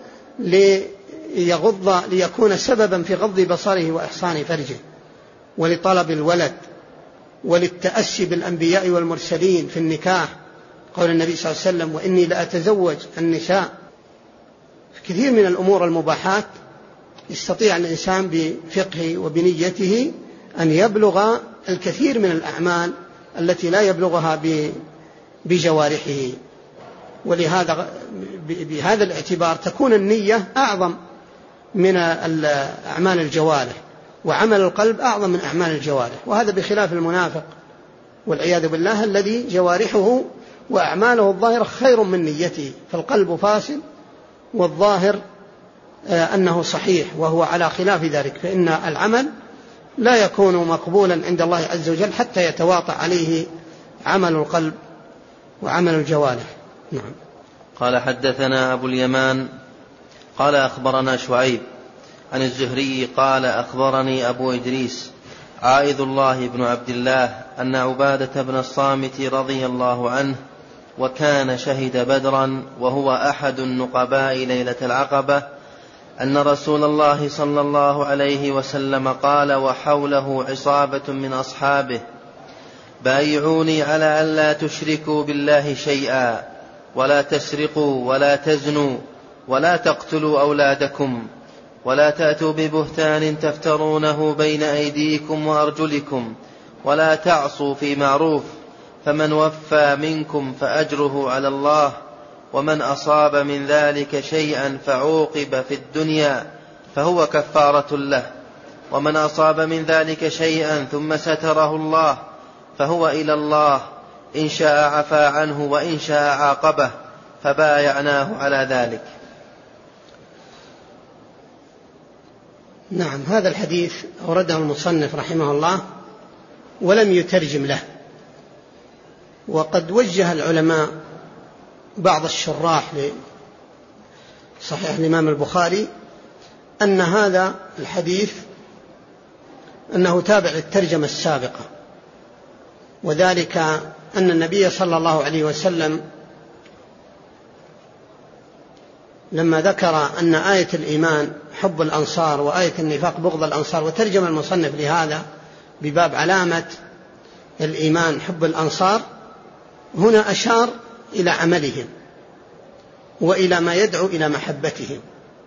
ليغض ليكون سببا في غض بصره وإحصان فرجه، ولطلب الولد، وللتأسي بالأنبياء والمرسلين في النكاح، قول النبي صلى الله عليه وسلم: وإني لأتزوج النساء. في كثير من الأمور المباحات يستطيع الإنسان بفقهه وبنيته أن يبلغ الكثير من الأعمال التي لا يبلغها بجوارحه. ولهذا بهذا الاعتبار تكون النية أعظم من أعمال الجوارح، وعمل القلب أعظم من أعمال الجوارح، وهذا بخلاف المنافق والعياذ بالله الذي جوارحه وأعماله الظاهرة خير من نيته، فالقلب فاسد والظاهر أنه صحيح، وهو على خلاف ذلك، فإن العمل لا يكون مقبولا عند الله عز وجل حتى يتواطأ عليه عمل القلب وعمل الجوارح. نعم. قال: حدثنا أبو اليمان قال أخبرنا شعيب عن الزهري قال: أخبرني أبو إدريس عائذ الله بن عبد الله أن عبادة بن الصامت رضي الله عنه، وكان شهد بدرا وهو أحد النقباء ليلة العقبة، أن رسول الله صلى الله عليه وسلم قال وحوله عصابة من أصحابه: بايعوني على ألا تشركوا بالله شيئا، ولا تسرقوا ولا تزنوا ولا تقتلوا أولادكم، ولا تأتوا ببهتان تفترونه بين أيديكم وأرجلكم، ولا تعصوا في معروف، فمن وفى منكم فأجره على الله، ومن أصاب من ذلك شيئا فعوقب في الدنيا فهو كفارة له، ومن أصاب من ذلك شيئا ثم ستره الله فهو إلى الله، إن شاء عفا عنه وإن شاء عاقبه، فبايعناه على ذلك. نعم. هذا الحديث أورده المصنف رحمه الله ولم يترجم له، وقد وجه العلماء بعض الشراح لصحيح الإمام البخاري أن هذا الحديث أنه تابع للترجمة السابقة، وذلك أن النبي صلى الله عليه وسلم لما ذكر أن آية الإيمان حب الأنصار وآية النفاق بغض الأنصار، وترجم المصنف لهذا بباب علامة الإيمان حب الأنصار، هنا أشار إلى عملهم وإلى ما يدعو إلى محبتهم.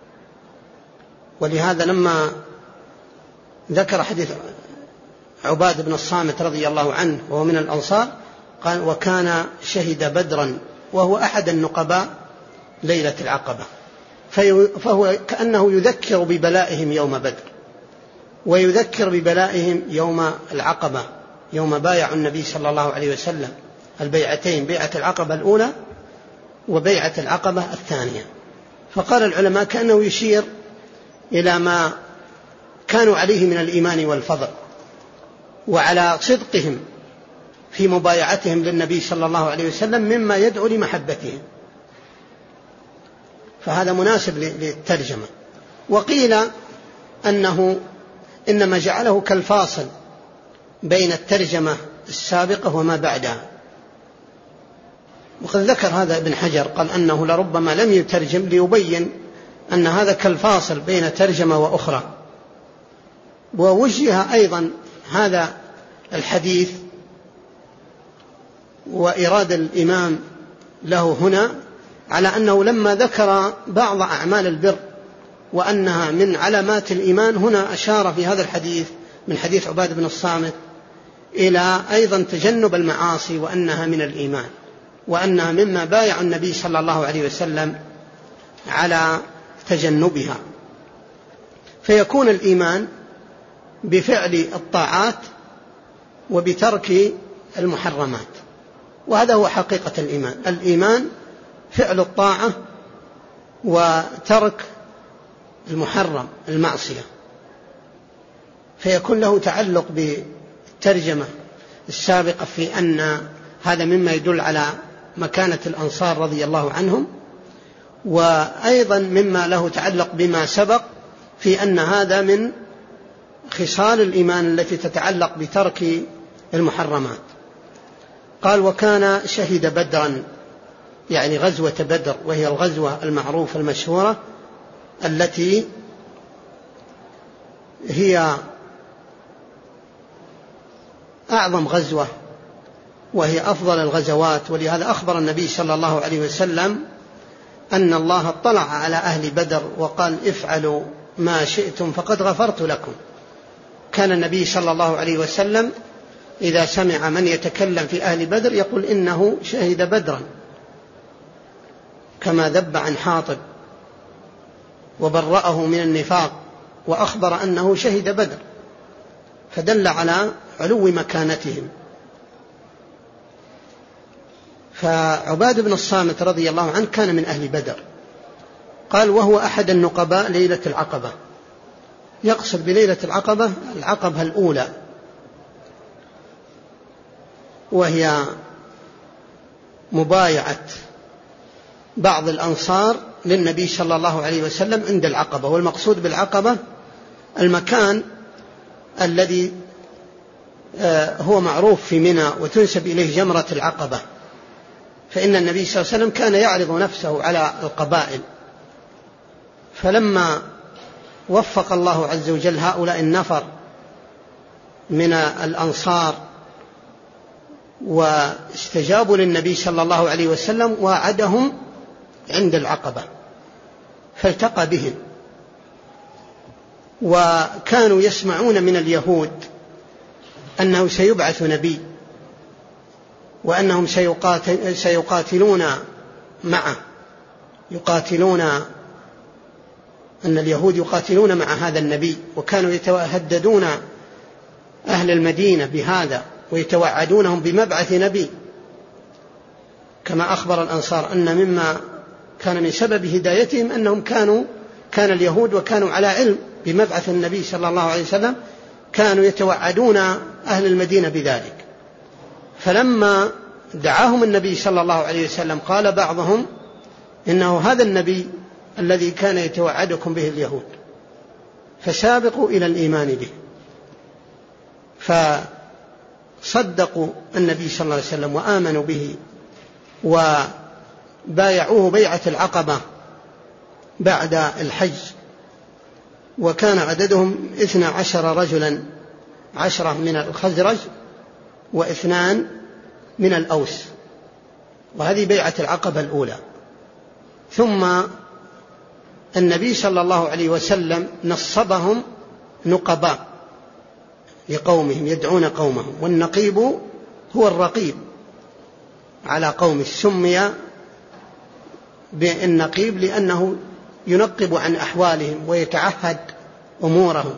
ولهذا لما ذكر حديث عباد بن الصامت رضي الله عنه وهو من الأنصار قال: وكان شهد بدرا وهو أحد النقباء ليلة العقبة، فهو كأنه يذكر ببلائهم يوم بدر، ويذكر ببلائهم يوم العقبة، يوم بايعوا النبي صلى الله عليه وسلم البيعتين، بيعة العقبة الأولى وبيعة العقبة الثانية. فقال العلماء كأنه يشير إلى ما كانوا عليه من الإيمان والفضل، وعلى صدقهم في مبايعتهم للنبي صلى الله عليه وسلم مما يدعو لمحبتهم، فهذا مناسب للترجمة. وقيل أنه إنما جعله كالفاصل بين الترجمة السابقة وما بعدها، وقد ذكر هذا ابن حجر قال أنه لربما لم يترجم ليبين أن هذا كالفاصل بين ترجمة وأخرى. ووجه أيضا هذا الحديث وإرادة الإمام له هنا على أنه لما ذكر بعض أعمال البر وأنها من علامات الإيمان، هنا أشار في هذا الحديث من حديث عبادة بن الصامت إلى أيضا تجنب المعاصي وأنها من الإيمان، وأنها مما بايع النبي صلى الله عليه وسلم على تجنبها. فيكون الإيمان بفعل الطاعات وبترك المحرمات، وهذا هو حقيقة الإيمان. الإيمان فعل الطاعة وترك المحرم المعصية. فيكون له تعلق بالترجمة السابقة في أن هذا مما يدل على مكانة الأنصار رضي الله عنهم، وأيضا مما له تعلق بما سبق في أن هذا من خصال الإيمان التي تتعلق بترك المحرمات. قال: وكان شهد بدرا، يعني غزوة بدر، وهي الغزوة المعروفة المشهورة التي هي أعظم غزوة وهي أفضل الغزوات. ولهذا أخبر النبي صلى الله عليه وسلم أن الله اطلع على أهل بدر وقال: افعلوا ما شئتم فقد غفرت لكم. كان النبي صلى الله عليه وسلم إذا سمع من يتكلم في أهل بدر يقول إنه شهد بدرا، كما ذب عن حاطب وبرأه من النفاق وأخبر أنه شهد بدر، فدل على علو مكانتهم. فعباد بن الصامت رضي الله عنه كان من أهل بدر. قال: وهو أحد النقباء ليلة العقبة. يقصد بليلة العقبة العقبة الأولى، وهي مبايعة بعض الأنصار للنبي صلى الله عليه وسلم عند العقبة. والمقصود بالعقبة المكان الذي هو معروف في منى وتنسب إليه جمرة العقبة، فإن النبي صلى الله عليه وسلم كان يعرض نفسه على القبائل. فلما وفق الله عز وجل هؤلاء النفر من الأنصار واستجابوا للنبي صلى الله عليه وسلم وعدهم عند العقبة، فالتقى بهم. وكانوا يسمعون من اليهود أنه سيبعث نبي وأنهم سيقاتل سيقاتلون معه، يقاتلون أن اليهود يقاتلون مع هذا النبي، وكانوا يتهددون أهل المدينة بهذا ويتوعدونهم بمبعث نبي، كما أخبر الأنصار أن مما كان من سبب هدايتهم أنهم كانوا كان اليهود وكانوا على علم بمبعث النبي صلى الله عليه وسلم، كانوا يتوعدون أهل المدينة بذلك. فلما دعاهم النبي صلى الله عليه وسلم قال بعضهم إنه هذا النبي الذي كان يتوعدكم به اليهود، فسابقوا إلى الإيمان به. فصدقوا النبي صلى الله عليه وسلم وآمنوا به وبايعوه بيعة العقبة بعد الحج، وكان عددهم اثنا عشر رجلا، عشرة من الخزرج واثنان من الأوس، وهذه بيعة العقبة الأولى. ثم النبي صلى الله عليه وسلم نصبهم نقباء لقومهم يدعون قومهم، والنقيب هو الرقيب على قومه، سمي بالنقيب لأنه ينقب عن أحوالهم ويتعهد أمورهم.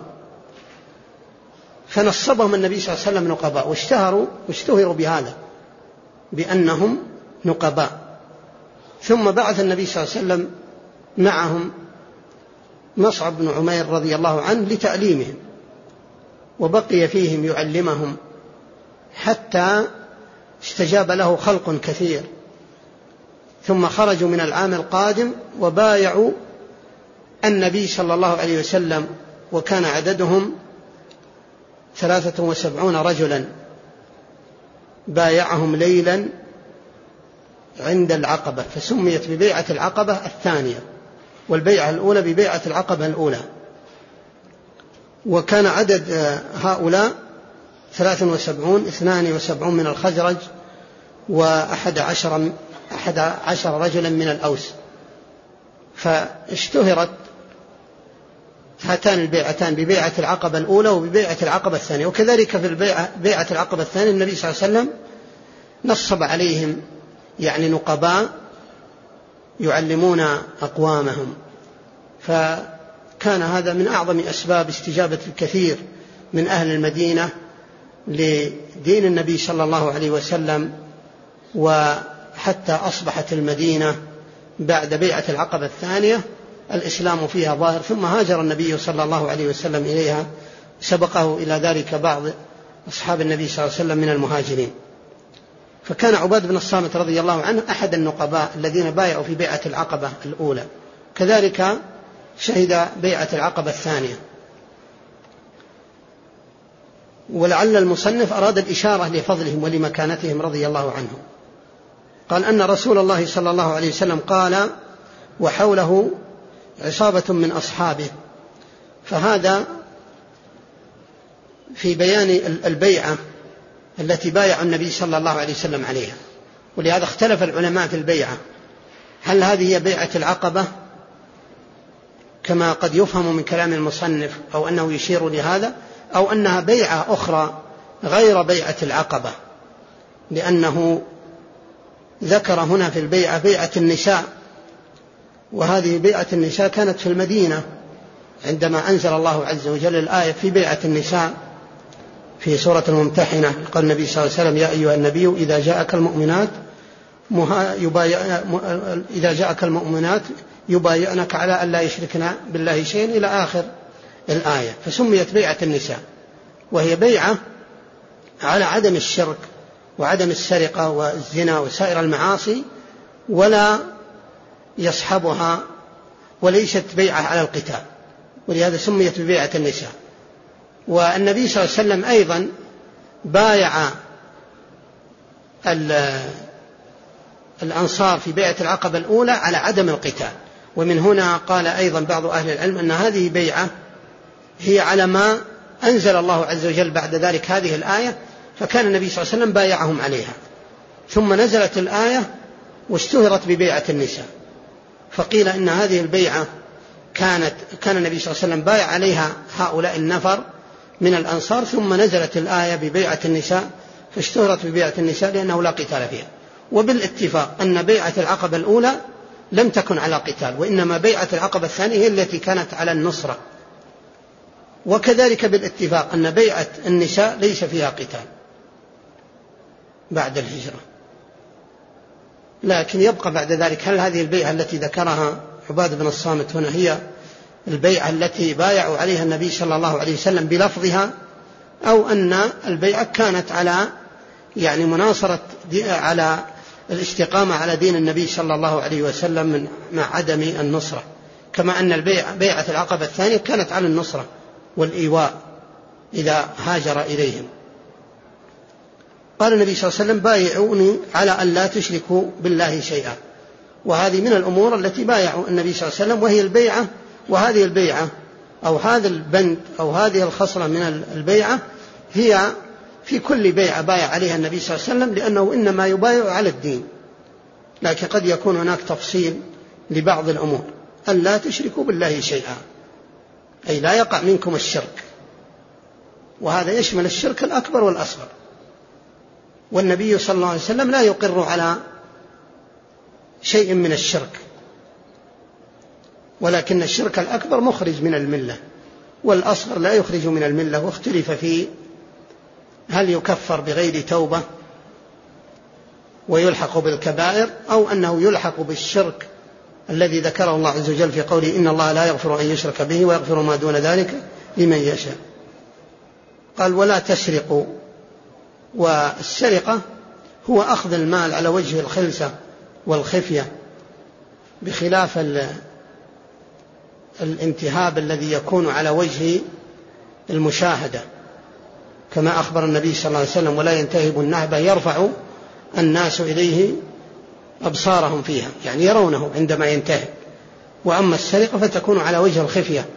فنصبهم النبي صلى الله عليه وسلم نقباء، واشتهروا واشتهروا بهذا بأنهم نقباء. ثم بعث النبي صلى الله عليه وسلم معهم مصعب بن عمير رضي الله عنه لتعليمهم، وبقي فيهم يعلمهم حتى استجاب له خلق كثير. ثم خرجوا من العام القادم وبايعوا النبي صلى الله عليه وسلم، وكان عددهم ثلاثة وسبعون رجلا، بايعهم ليلا عند العقبة، فسميت ببيعة العقبة الثانية، والبيعة الأولى ببيعة العقبة الأولى. وكان عدد هؤلاء ثلاثة وسبعون، اثنان وسبعون من الخزرج وأحد عشر, أحد عشر رجلا من الأوس. فاشتهرت هاتان البيعتان ببيعة العقبة الأولى وببيعة العقبة الثانية. وكذلك في البيعة بيعة العقبة الثانية النبي صلى الله عليه وسلم نصب عليهم يعني نقباء يعلمون أقوامهم، فكان هذا من أعظم أسباب استجابة الكثير من أهل المدينة لدين النبي صلى الله عليه وسلم، وحتى أصبحت المدينة بعد بيعة العقبة الثانية الإسلام فيها ظاهر. ثم هاجر النبي صلى الله عليه وسلم إليها، سبقه إلى ذلك بعض أصحاب النبي صلى الله عليه وسلم من المهاجرين. فكان عباد بن الصامت رضي الله عنه أحد النقباء الذين بايعوا في بيعة العقبة الأولى، كذلك شهد بيعة العقبة الثانية. ولعل المصنف أراد الإشارة لفضلهم ولمكانتهم رضي الله عنهم. قال أن رسول الله صلى الله عليه وسلم قال وحوله عصابة من أصحابه، فهذا في بيان البيعة التي بايع النبي صلى الله عليه وسلم عليها. ولهذا اختلف العلماء في البيعة، هل هذه هي بيعة العقبة كما قد يفهم من كلام المصنف أو أنه يشير لهذا، أو أنها بيعة أخرى غير بيعة العقبة، لأنه ذكر هنا في البيعة بيعة النساء، وهذه بيعة النساء كانت في المدينة عندما أنزل الله عز وجل الآية في بيعة النساء في سورة الممتحنة. قال النبي صلى الله عليه وسلم يا أيها النبي إذا جاءك المؤمنات يبايع إذا جاءك المؤمنات يبايعنك على أن لا يشركن بالله شيئا إلى آخر الآية. فسميت بيعة النساء، وهي بيعة على عدم الشرك وعدم السرقة والزنا وسائر المعاصي، ولا يصحبها، وليست بيعة على القتال، ولهذا سميت ببيعة النساء. والنبي صلى الله عليه وسلم أيضا بايع الأنصار في بيعة العقبة الأولى على عدم القتال. ومن هنا قال أيضا بعض أهل العلم أن هذه بيعة هي على ما أنزل الله عز وجل بعد ذلك هذه الآية، فكان النبي صلى الله عليه وسلم بايعهم عليها، ثم نزلت الآية واشتهرت ببيعة النساء، فقيل إن هذه البيعة كانت كان النبي صلى الله عليه وسلم بايع عليها هؤلاء النفر من الأنصار، ثم نزلت الآية ببيعة النساء فاشتهرت ببيعة النساء لأنه لا قتال فيها. وبالاتفاق أن بيعة العقبة الأولى لم تكن على قتال، وإنما بيعة العقبة الثانية هي التي كانت على النصرة. وكذلك بالاتفاق أن بيعة النساء ليس فيها قتال بعد الهجرة. لكن يبقى بعد ذلك هل هذه البيعة التي ذكرها عباد بن الصامت هنا هي البيعة التي بايعوا عليها النبي صلى الله عليه وسلم بلفظها، أو أن البيعة كانت على يعني مناصرة على الاستقامة على دين النبي صلى الله عليه وسلم من مع عدم النصرة، كما أن البيعة بيعة العقبة الثانية كانت على النصرة والإيواء إذا هاجر إليهم. قال النبي صلى الله عليه وسلم بايعوني على أن لا تشركوا بالله شيئا، وهذه من الأمور التي بايعوا النبي صلى الله عليه وسلم، وهي البيعة. وهذه البيعة أو هذا البند أو هذه الخصلة من البيعة هي في كل بيعة بايع عليها النبي صلى الله عليه وسلم، لأنه إنما يبايع على الدين، لكن قد يكون هناك تفصيل لبعض الأمور. أن لا تشركوا بالله شيئا، أي لا يقع منكم الشرك، وهذا يشمل الشرك الأكبر والأصغر. والنبي صلى الله عليه وسلم لا يقر على شيء من الشرك، ولكن الشرك الأكبر مخرج من الملة، والأصغر لا يخرج من الملة. واختلف في هل يكفر بغير توبة ويلحق بالكبائر، أو أنه يلحق بالشرك الذي ذكره الله عز وجل في قوله إن الله لا يغفر أن يشرك به ويغفر ما دون ذلك لمن يشاء. قال ولا تسرقوا، والسرقة هو أخذ المال على وجه الخلسة والخفية، بخلاف الانتهاب الذي يكون على وجه المشاهدة، كما أخبر النبي صلى الله عليه وسلم ولا ينتهب النهبة يرفع الناس إليه أبصارهم فيها، يعني يرونه عندما ينتهب. وأما السرقة فتكون على وجه الخفية،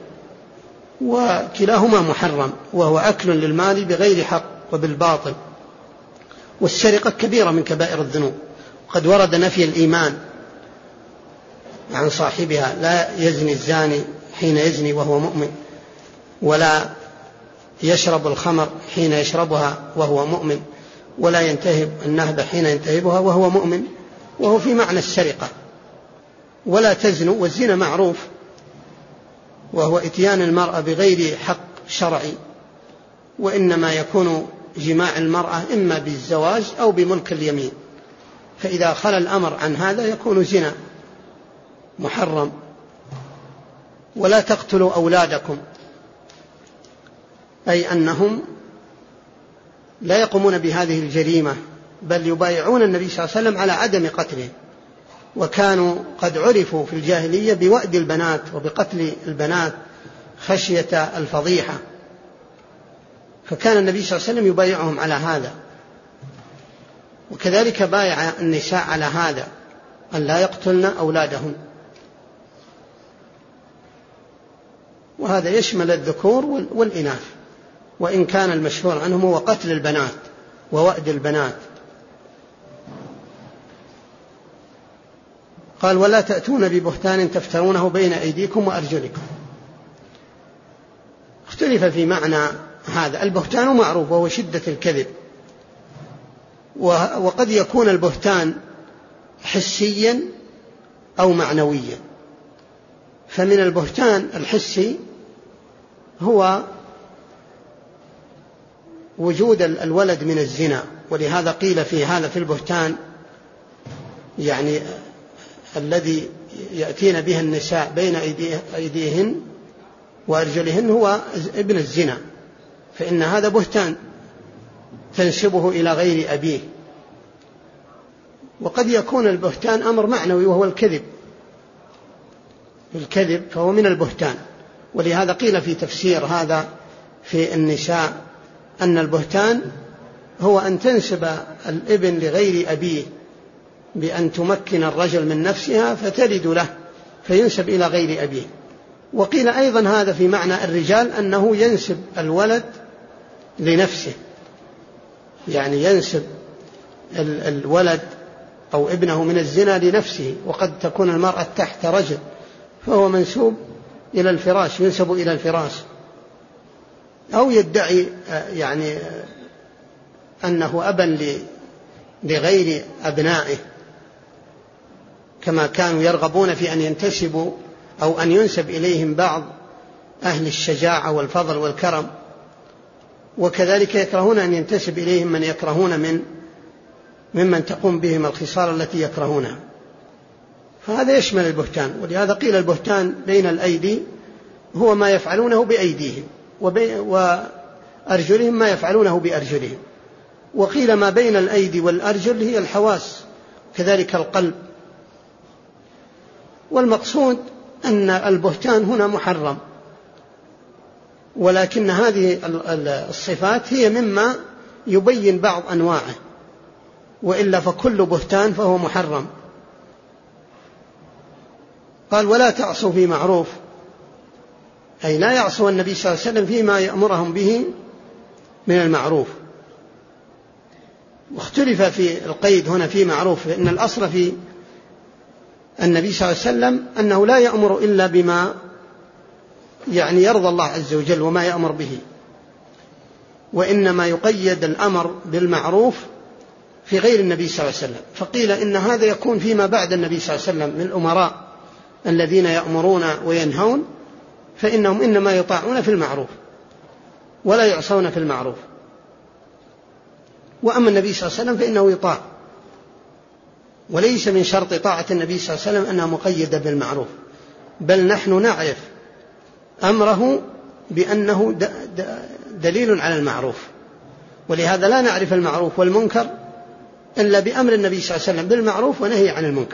وكلاهما محرم، وهو أكل للمال بغير حق وبالباطل. والسرقة كبيرة من كبائر الذنوب، وقد ورد نفي الإيمان عن صاحبها: لا يزني الزاني حين يزني وهو مؤمن، ولا يشرب الخمر حين يشربها وهو مؤمن، ولا ينتهب النهب حين ينتهبها وهو مؤمن، وهو في معنى السرقة. ولا تزنوا، والزنا معروف، وهو إتيان المرأة بغير حق شرعي، وإنما يكون جماع المرأة إما بالزواج أو بملك اليمين، فإذا خلى الأمر عن هذا يكون زنا محرم. ولا تقتلوا أولادكم، أي أنهم لا يقومون بهذه الجريمة، بل يبايعون النبي صلى الله عليه وسلم على عدم قتلهم، وكانوا قد عرفوا في الجاهلية بوأد البنات وبقتل البنات خشية الفضيحة، فكان النبي صلى الله عليه وسلم يبايعهم على هذا. وكذلك بايع النساء على هذا، أن لا يقتلن أولادهم، وهذا يشمل الذكور والإناث، وإن كان المشهور عنهم هو قتل البنات ووأد البنات. قال: ولا تأتون ببهتان تفترونه بين أيديكم وأرجلكم. اختلف في معنى هذا. البهتان معروف وهو شدة الكذب، وقد يكون البهتان حسيا أو معنويا. فمن البهتان الحسي هو وجود الولد من الزنا، ولهذا قيل في هذا في البهتان يعني الذي يأتين به النساء بين أيديهن وأرجلهن هو ابن الزنا، فإن هذا بهتان تنسبه إلى غير أبيه. وقد يكون البهتان أمر معنوي وهو الكذب، الكذب فهو من البهتان. ولهذا قيل في تفسير هذا في النساء أن البهتان هو أن تنسب الابن لغير أبيه، بأن تمكن الرجل من نفسها فتلد له فينسب إلى غير أبيه. وقيل أيضا هذا في معنى الرجال، أنه ينسب الولد لنفسه، يعني ينسب الولد أو ابنه من الزنا لنفسه، وقد تكون المرأة تحت رجل فهو منسوب إلى الفراش، ينسب إلى الفراش، أو يدعي يعني أنه أبا لغير أبنائه، كما كانوا يرغبون في أن ينتسبوا أو أن ينسب إليهم بعض أهل الشجاعة والفضل والكرم، وكذلك يكرهون أن ينتسب إليهم من يكرهون من ممن تقوم بهم الخصال التي يكرهونها. فهذا يشمل البهتان. ولهذا قيل البهتان بين الأيدي هو ما يفعلونه بأيديهم، وأرجلهم ما يفعلونه بأرجلهم. وقيل ما بين الأيدي والأرجل هي الحواس، كذلك القلب. والمقصود أن البهتان هنا محرم، ولكن هذه الصفات هي مما يبين بعض أنواعه، وإلا فكل بهتان فهو محرم. قال: ولا تعصوا في معروف، أي لا يعصوا النبي صلى الله عليه وسلم فيما يأمرهم به من المعروف. واختلف في القيد هنا في معروف، لأن الأصل في النبي صلى الله عليه وسلم أنه لا يأمر إلا بما يعني يرضى الله عز وجل وما يأمر به، وإنما يقيد الأمر بالمعروف في غير النبي صلى الله عليه وسلم. فقيل إن هذا يكون فيما بعد النبي صلى الله عليه وسلم من الأمراء الذين يأمرون وينهون، فإنهم إنما يطاعون في المعروف ولا يعصون في المعروف. وأما النبي صلى الله عليه وسلم فإنه يطاع، وليس من شرط طاعة النبي صلى الله عليه وسلم أنها مقيدة بالمعروف، بل نحن نعرف أمره بأنه دليل على المعروف، ولهذا لا نعرف المعروف والمنكر إلا بأمر النبي صلى الله عليه وسلم بالمعروف ونهي عن المنكر،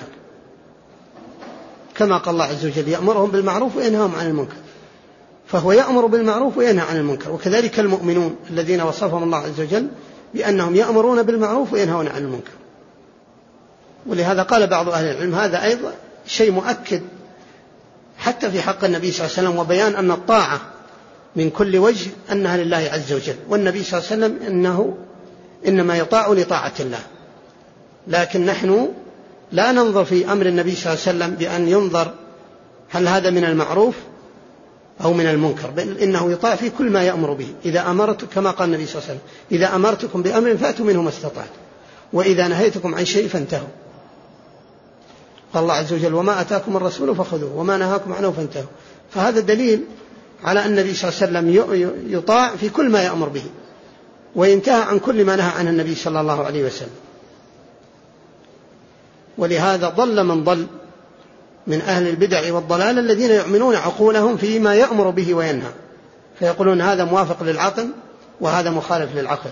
كما قال الله عز وجل: يأمرهم بالمعروف وينهاهم عن المنكر. فهو يأمر بالمعروف وينهى عن المنكر. وكذلك المؤمنون الذين وصفهم الله عز وجل بأنهم يأمرون بالمعروف وينهون عن المنكر. ولهذا قال بعض أهل العلم هذا أيضا شيء مؤكد حتى في حق النبي صلى الله عليه وسلم، وبيان أن الطاعة من كل وجه أنها لله عز وجل، والنبي صلى الله عليه وسلم إنه إنما يطاع لطاعة الله. لكن نحن لا ننظر في أمر النبي صلى الله عليه وسلم بأن ينظر هل هذا من المعروف أو من المنكر، بل إنه يطاع في كل ما يأمر به. إذا أمرت كما قال النبي صلى الله عليه وسلم: إذا أمرتكم بأمر فأتوا منه ما استطعت، وإذا نهيتكم عن شيء فانتهوا. قال الله عز وجل: وما أتاكم الرسول فخذوه وما نهاكم عنه فانتهوا. فهذا دليل على أن النبي صلى الله عليه وسلم يطاع في كل ما يأمر به، وينتهى عن كل ما نهى عنه النبي صلى الله عليه وسلم. ولهذا ضل من ضل من أهل البدع والضلال الذين يؤمنون عقولهم فيما يأمر به وينهى، فيقولون هذا موافق للعقل وهذا مخالف للعقل.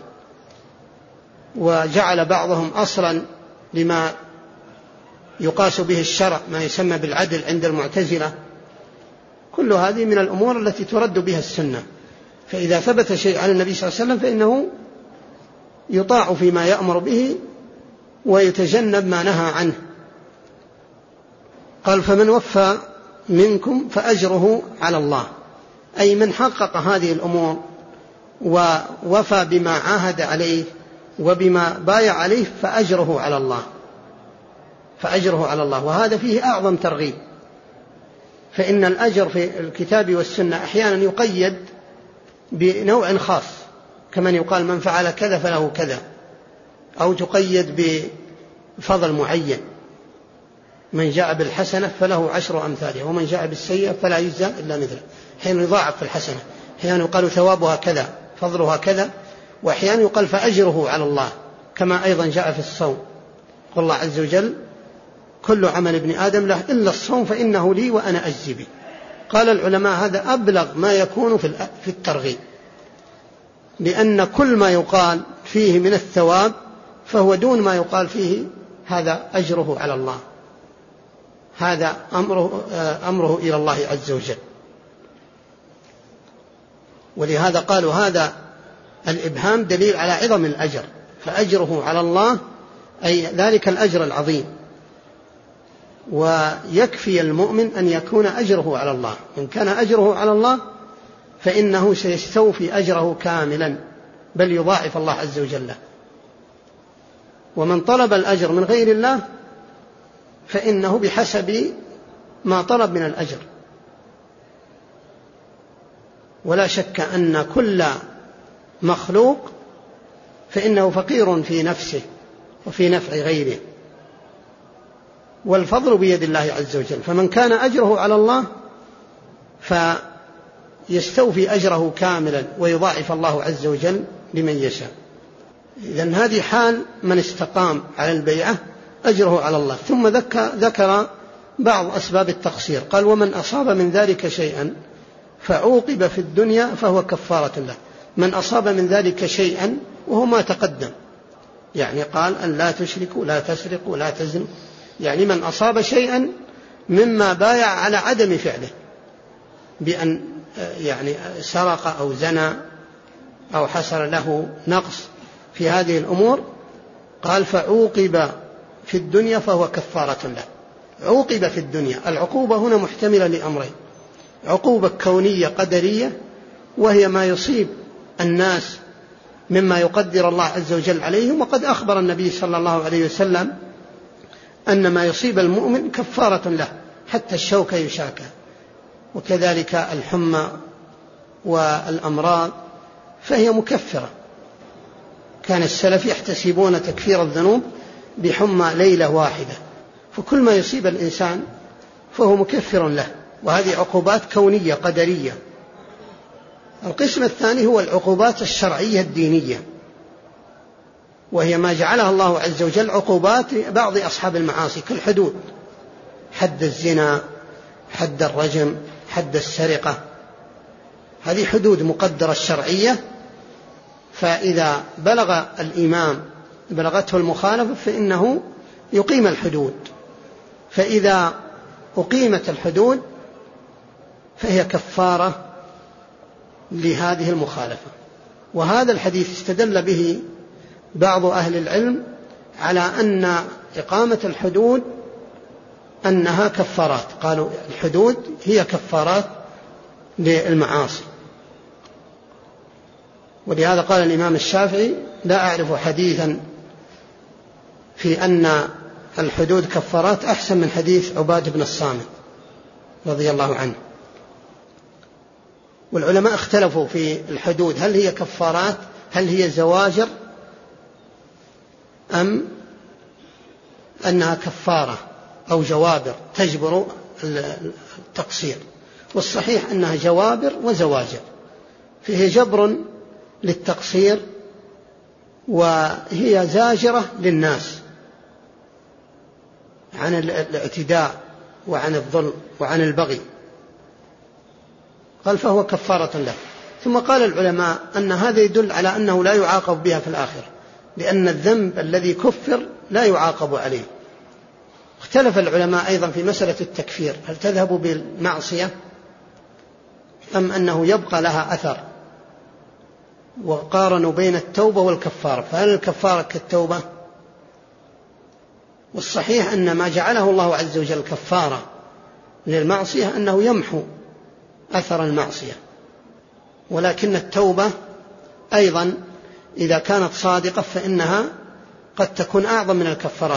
وجعل بعضهم أصلا لما يقاس به الشرع ما يسمى بالعدل عند المعتزلة. كل هذه من الأمور التي ترد بها السنة. فإذا ثبت شيء عن النبي صلى الله عليه وسلم فإنه يطاع فيما يأمر به ويتجنب ما نهى عنه. قال: فمن وفى منكم فأجره على الله، أي من حقق هذه الأمور ووفى بما عاهد عليه وبما بايع عليه فأجره على الله، فأجره على الله. وهذا فيه أعظم ترغيب، فإن الأجر في الكتاب والسنة أحيانا يقيد بنوع خاص، كمن يقال من فعل كذا فله كذا، أو تقيد بفضل معين: من جاء بالحسنة فله عشر أمثالها ومن جاء بالسيئة فلا يجزى إلا مثله. حين يضاعف في الحسنة، حين يقال ثوابها كذا فضلها كذا، وأحيانا يقال فأجره على الله، كما أيضا جاء في الصوم. قال الله عز وجل: كل عمل ابن آدم له إلا الصوم فإنه لي وأنا أجزي به. قال العلماء: هذا أبلغ ما يكون في الترغيب، لأن كل ما يقال فيه من الثواب فهو دون ما يقال فيه هذا أجره على الله، هذا أمره, أمره إلى الله عز وجل. ولهذا قالوا هذا الإبهام دليل على عظم الأجر، فأجره على الله أي ذلك الأجر العظيم. ويكفي المؤمن أن يكون أجره على الله. إن كان أجره على الله فإنه سيستوفي أجره كاملا، بل يضاعف الله عز وجل. ومن طلب الأجر من غير الله فإنه بحسب ما طلب من الأجر. ولا شك أن كل مخلوق فإنه فقير في نفسه وفي نفع غيره، والفضل بيد الله عز وجل. فمن كان أجره على الله فيستوفي أجره كاملا ويضاعف الله عز وجل لمن يشاء. إذن هذه حال من استقام على البيعة أجره على الله. ثم ذكر بعض أسباب التقصير. قال: ومن أصاب من ذلك شيئا فعوقب في الدنيا فهو كفارة له. من أصاب من ذلك شيئا وهو ما تقدم، يعني قال أن لا تشركوا لا تسرقوا لا تزنوا، يعني من أصاب شيئا مما بايع على عدم فعله، بأن يعني سرق أو زنى أو حصل له نقص في هذه الأمور، قال: فعوقب في الدنيا فهو كفارة له. عوقب في الدنيا، العقوبة هنا محتملة لأمرين: عقوبة كونية قدرية، وهي ما يصيب الناس مما يقدر الله عز وجل عليهم. وقد أخبر النبي صلى الله عليه وسلم أن ما يصيب المؤمن كفارة له، حتى الشوكة يشاكى، وكذلك الحمى والأمراض فهي مكفرة. كان السلف يحتسبون تكفير الذنوب بحمى ليلة واحدة، فكل ما يصيب الإنسان فهو مكفر له، وهذه عقوبات كونية قدرية. القسم الثاني هو العقوبات الشرعية الدينية، وهي ما جعلها الله عز وجل عقوبات بعض أصحاب المعاصي كالحدود، حد الزنا، حد الرجم، حد السرقة، هذه حدود مقدرة الشرعية. فإذا بلغ الإمام بلغته المخالفة فإنه يقيم الحدود، فإذا أقيمت الحدود فهي كفارة لهذه المخالفة. وهذا الحديث استدل به بعض أهل العلم على أن إقامة الحدود أنها كفارات، قالوا الحدود هي كفارات للمعاصي. ولهذا قال الإمام الشافعي: لا أعرف حديثا في أن الحدود كفارات أحسن من حديث عبادة بن الصامت رضي الله عنه. والعلماء اختلفوا في الحدود، هل هي كفارات، هل هي زواجر، أم أنها كفارة أو جوابر تجبر التقصير. والصحيح أنها جوابر وزواجر، فيه جبر للتقصير وهي زاجرة للناس عن الاعتداء وعن الظلم وعن البغي، قال فهو كفارة له. ثم قال العلماء أن هذا يدل على أنه لا يعاقب بها في الآخرة، لأن الذنب الذي كفر لا يعاقب عليه. اختلف العلماء أيضا في مسألة التكفير، هل تذهب بالمعصية أم أنه يبقى لها أثر، وقارنوا بين التوبة والكفارة، فهل الكفارة كالتوبة؟ والصحيح أن ما جعله الله عز وجل كفارة للمعصية أنه يمحو أثر المعصية، ولكن التوبة أيضا إذا كانت صادقة فإنها قد تكون أعظم من الكفارات.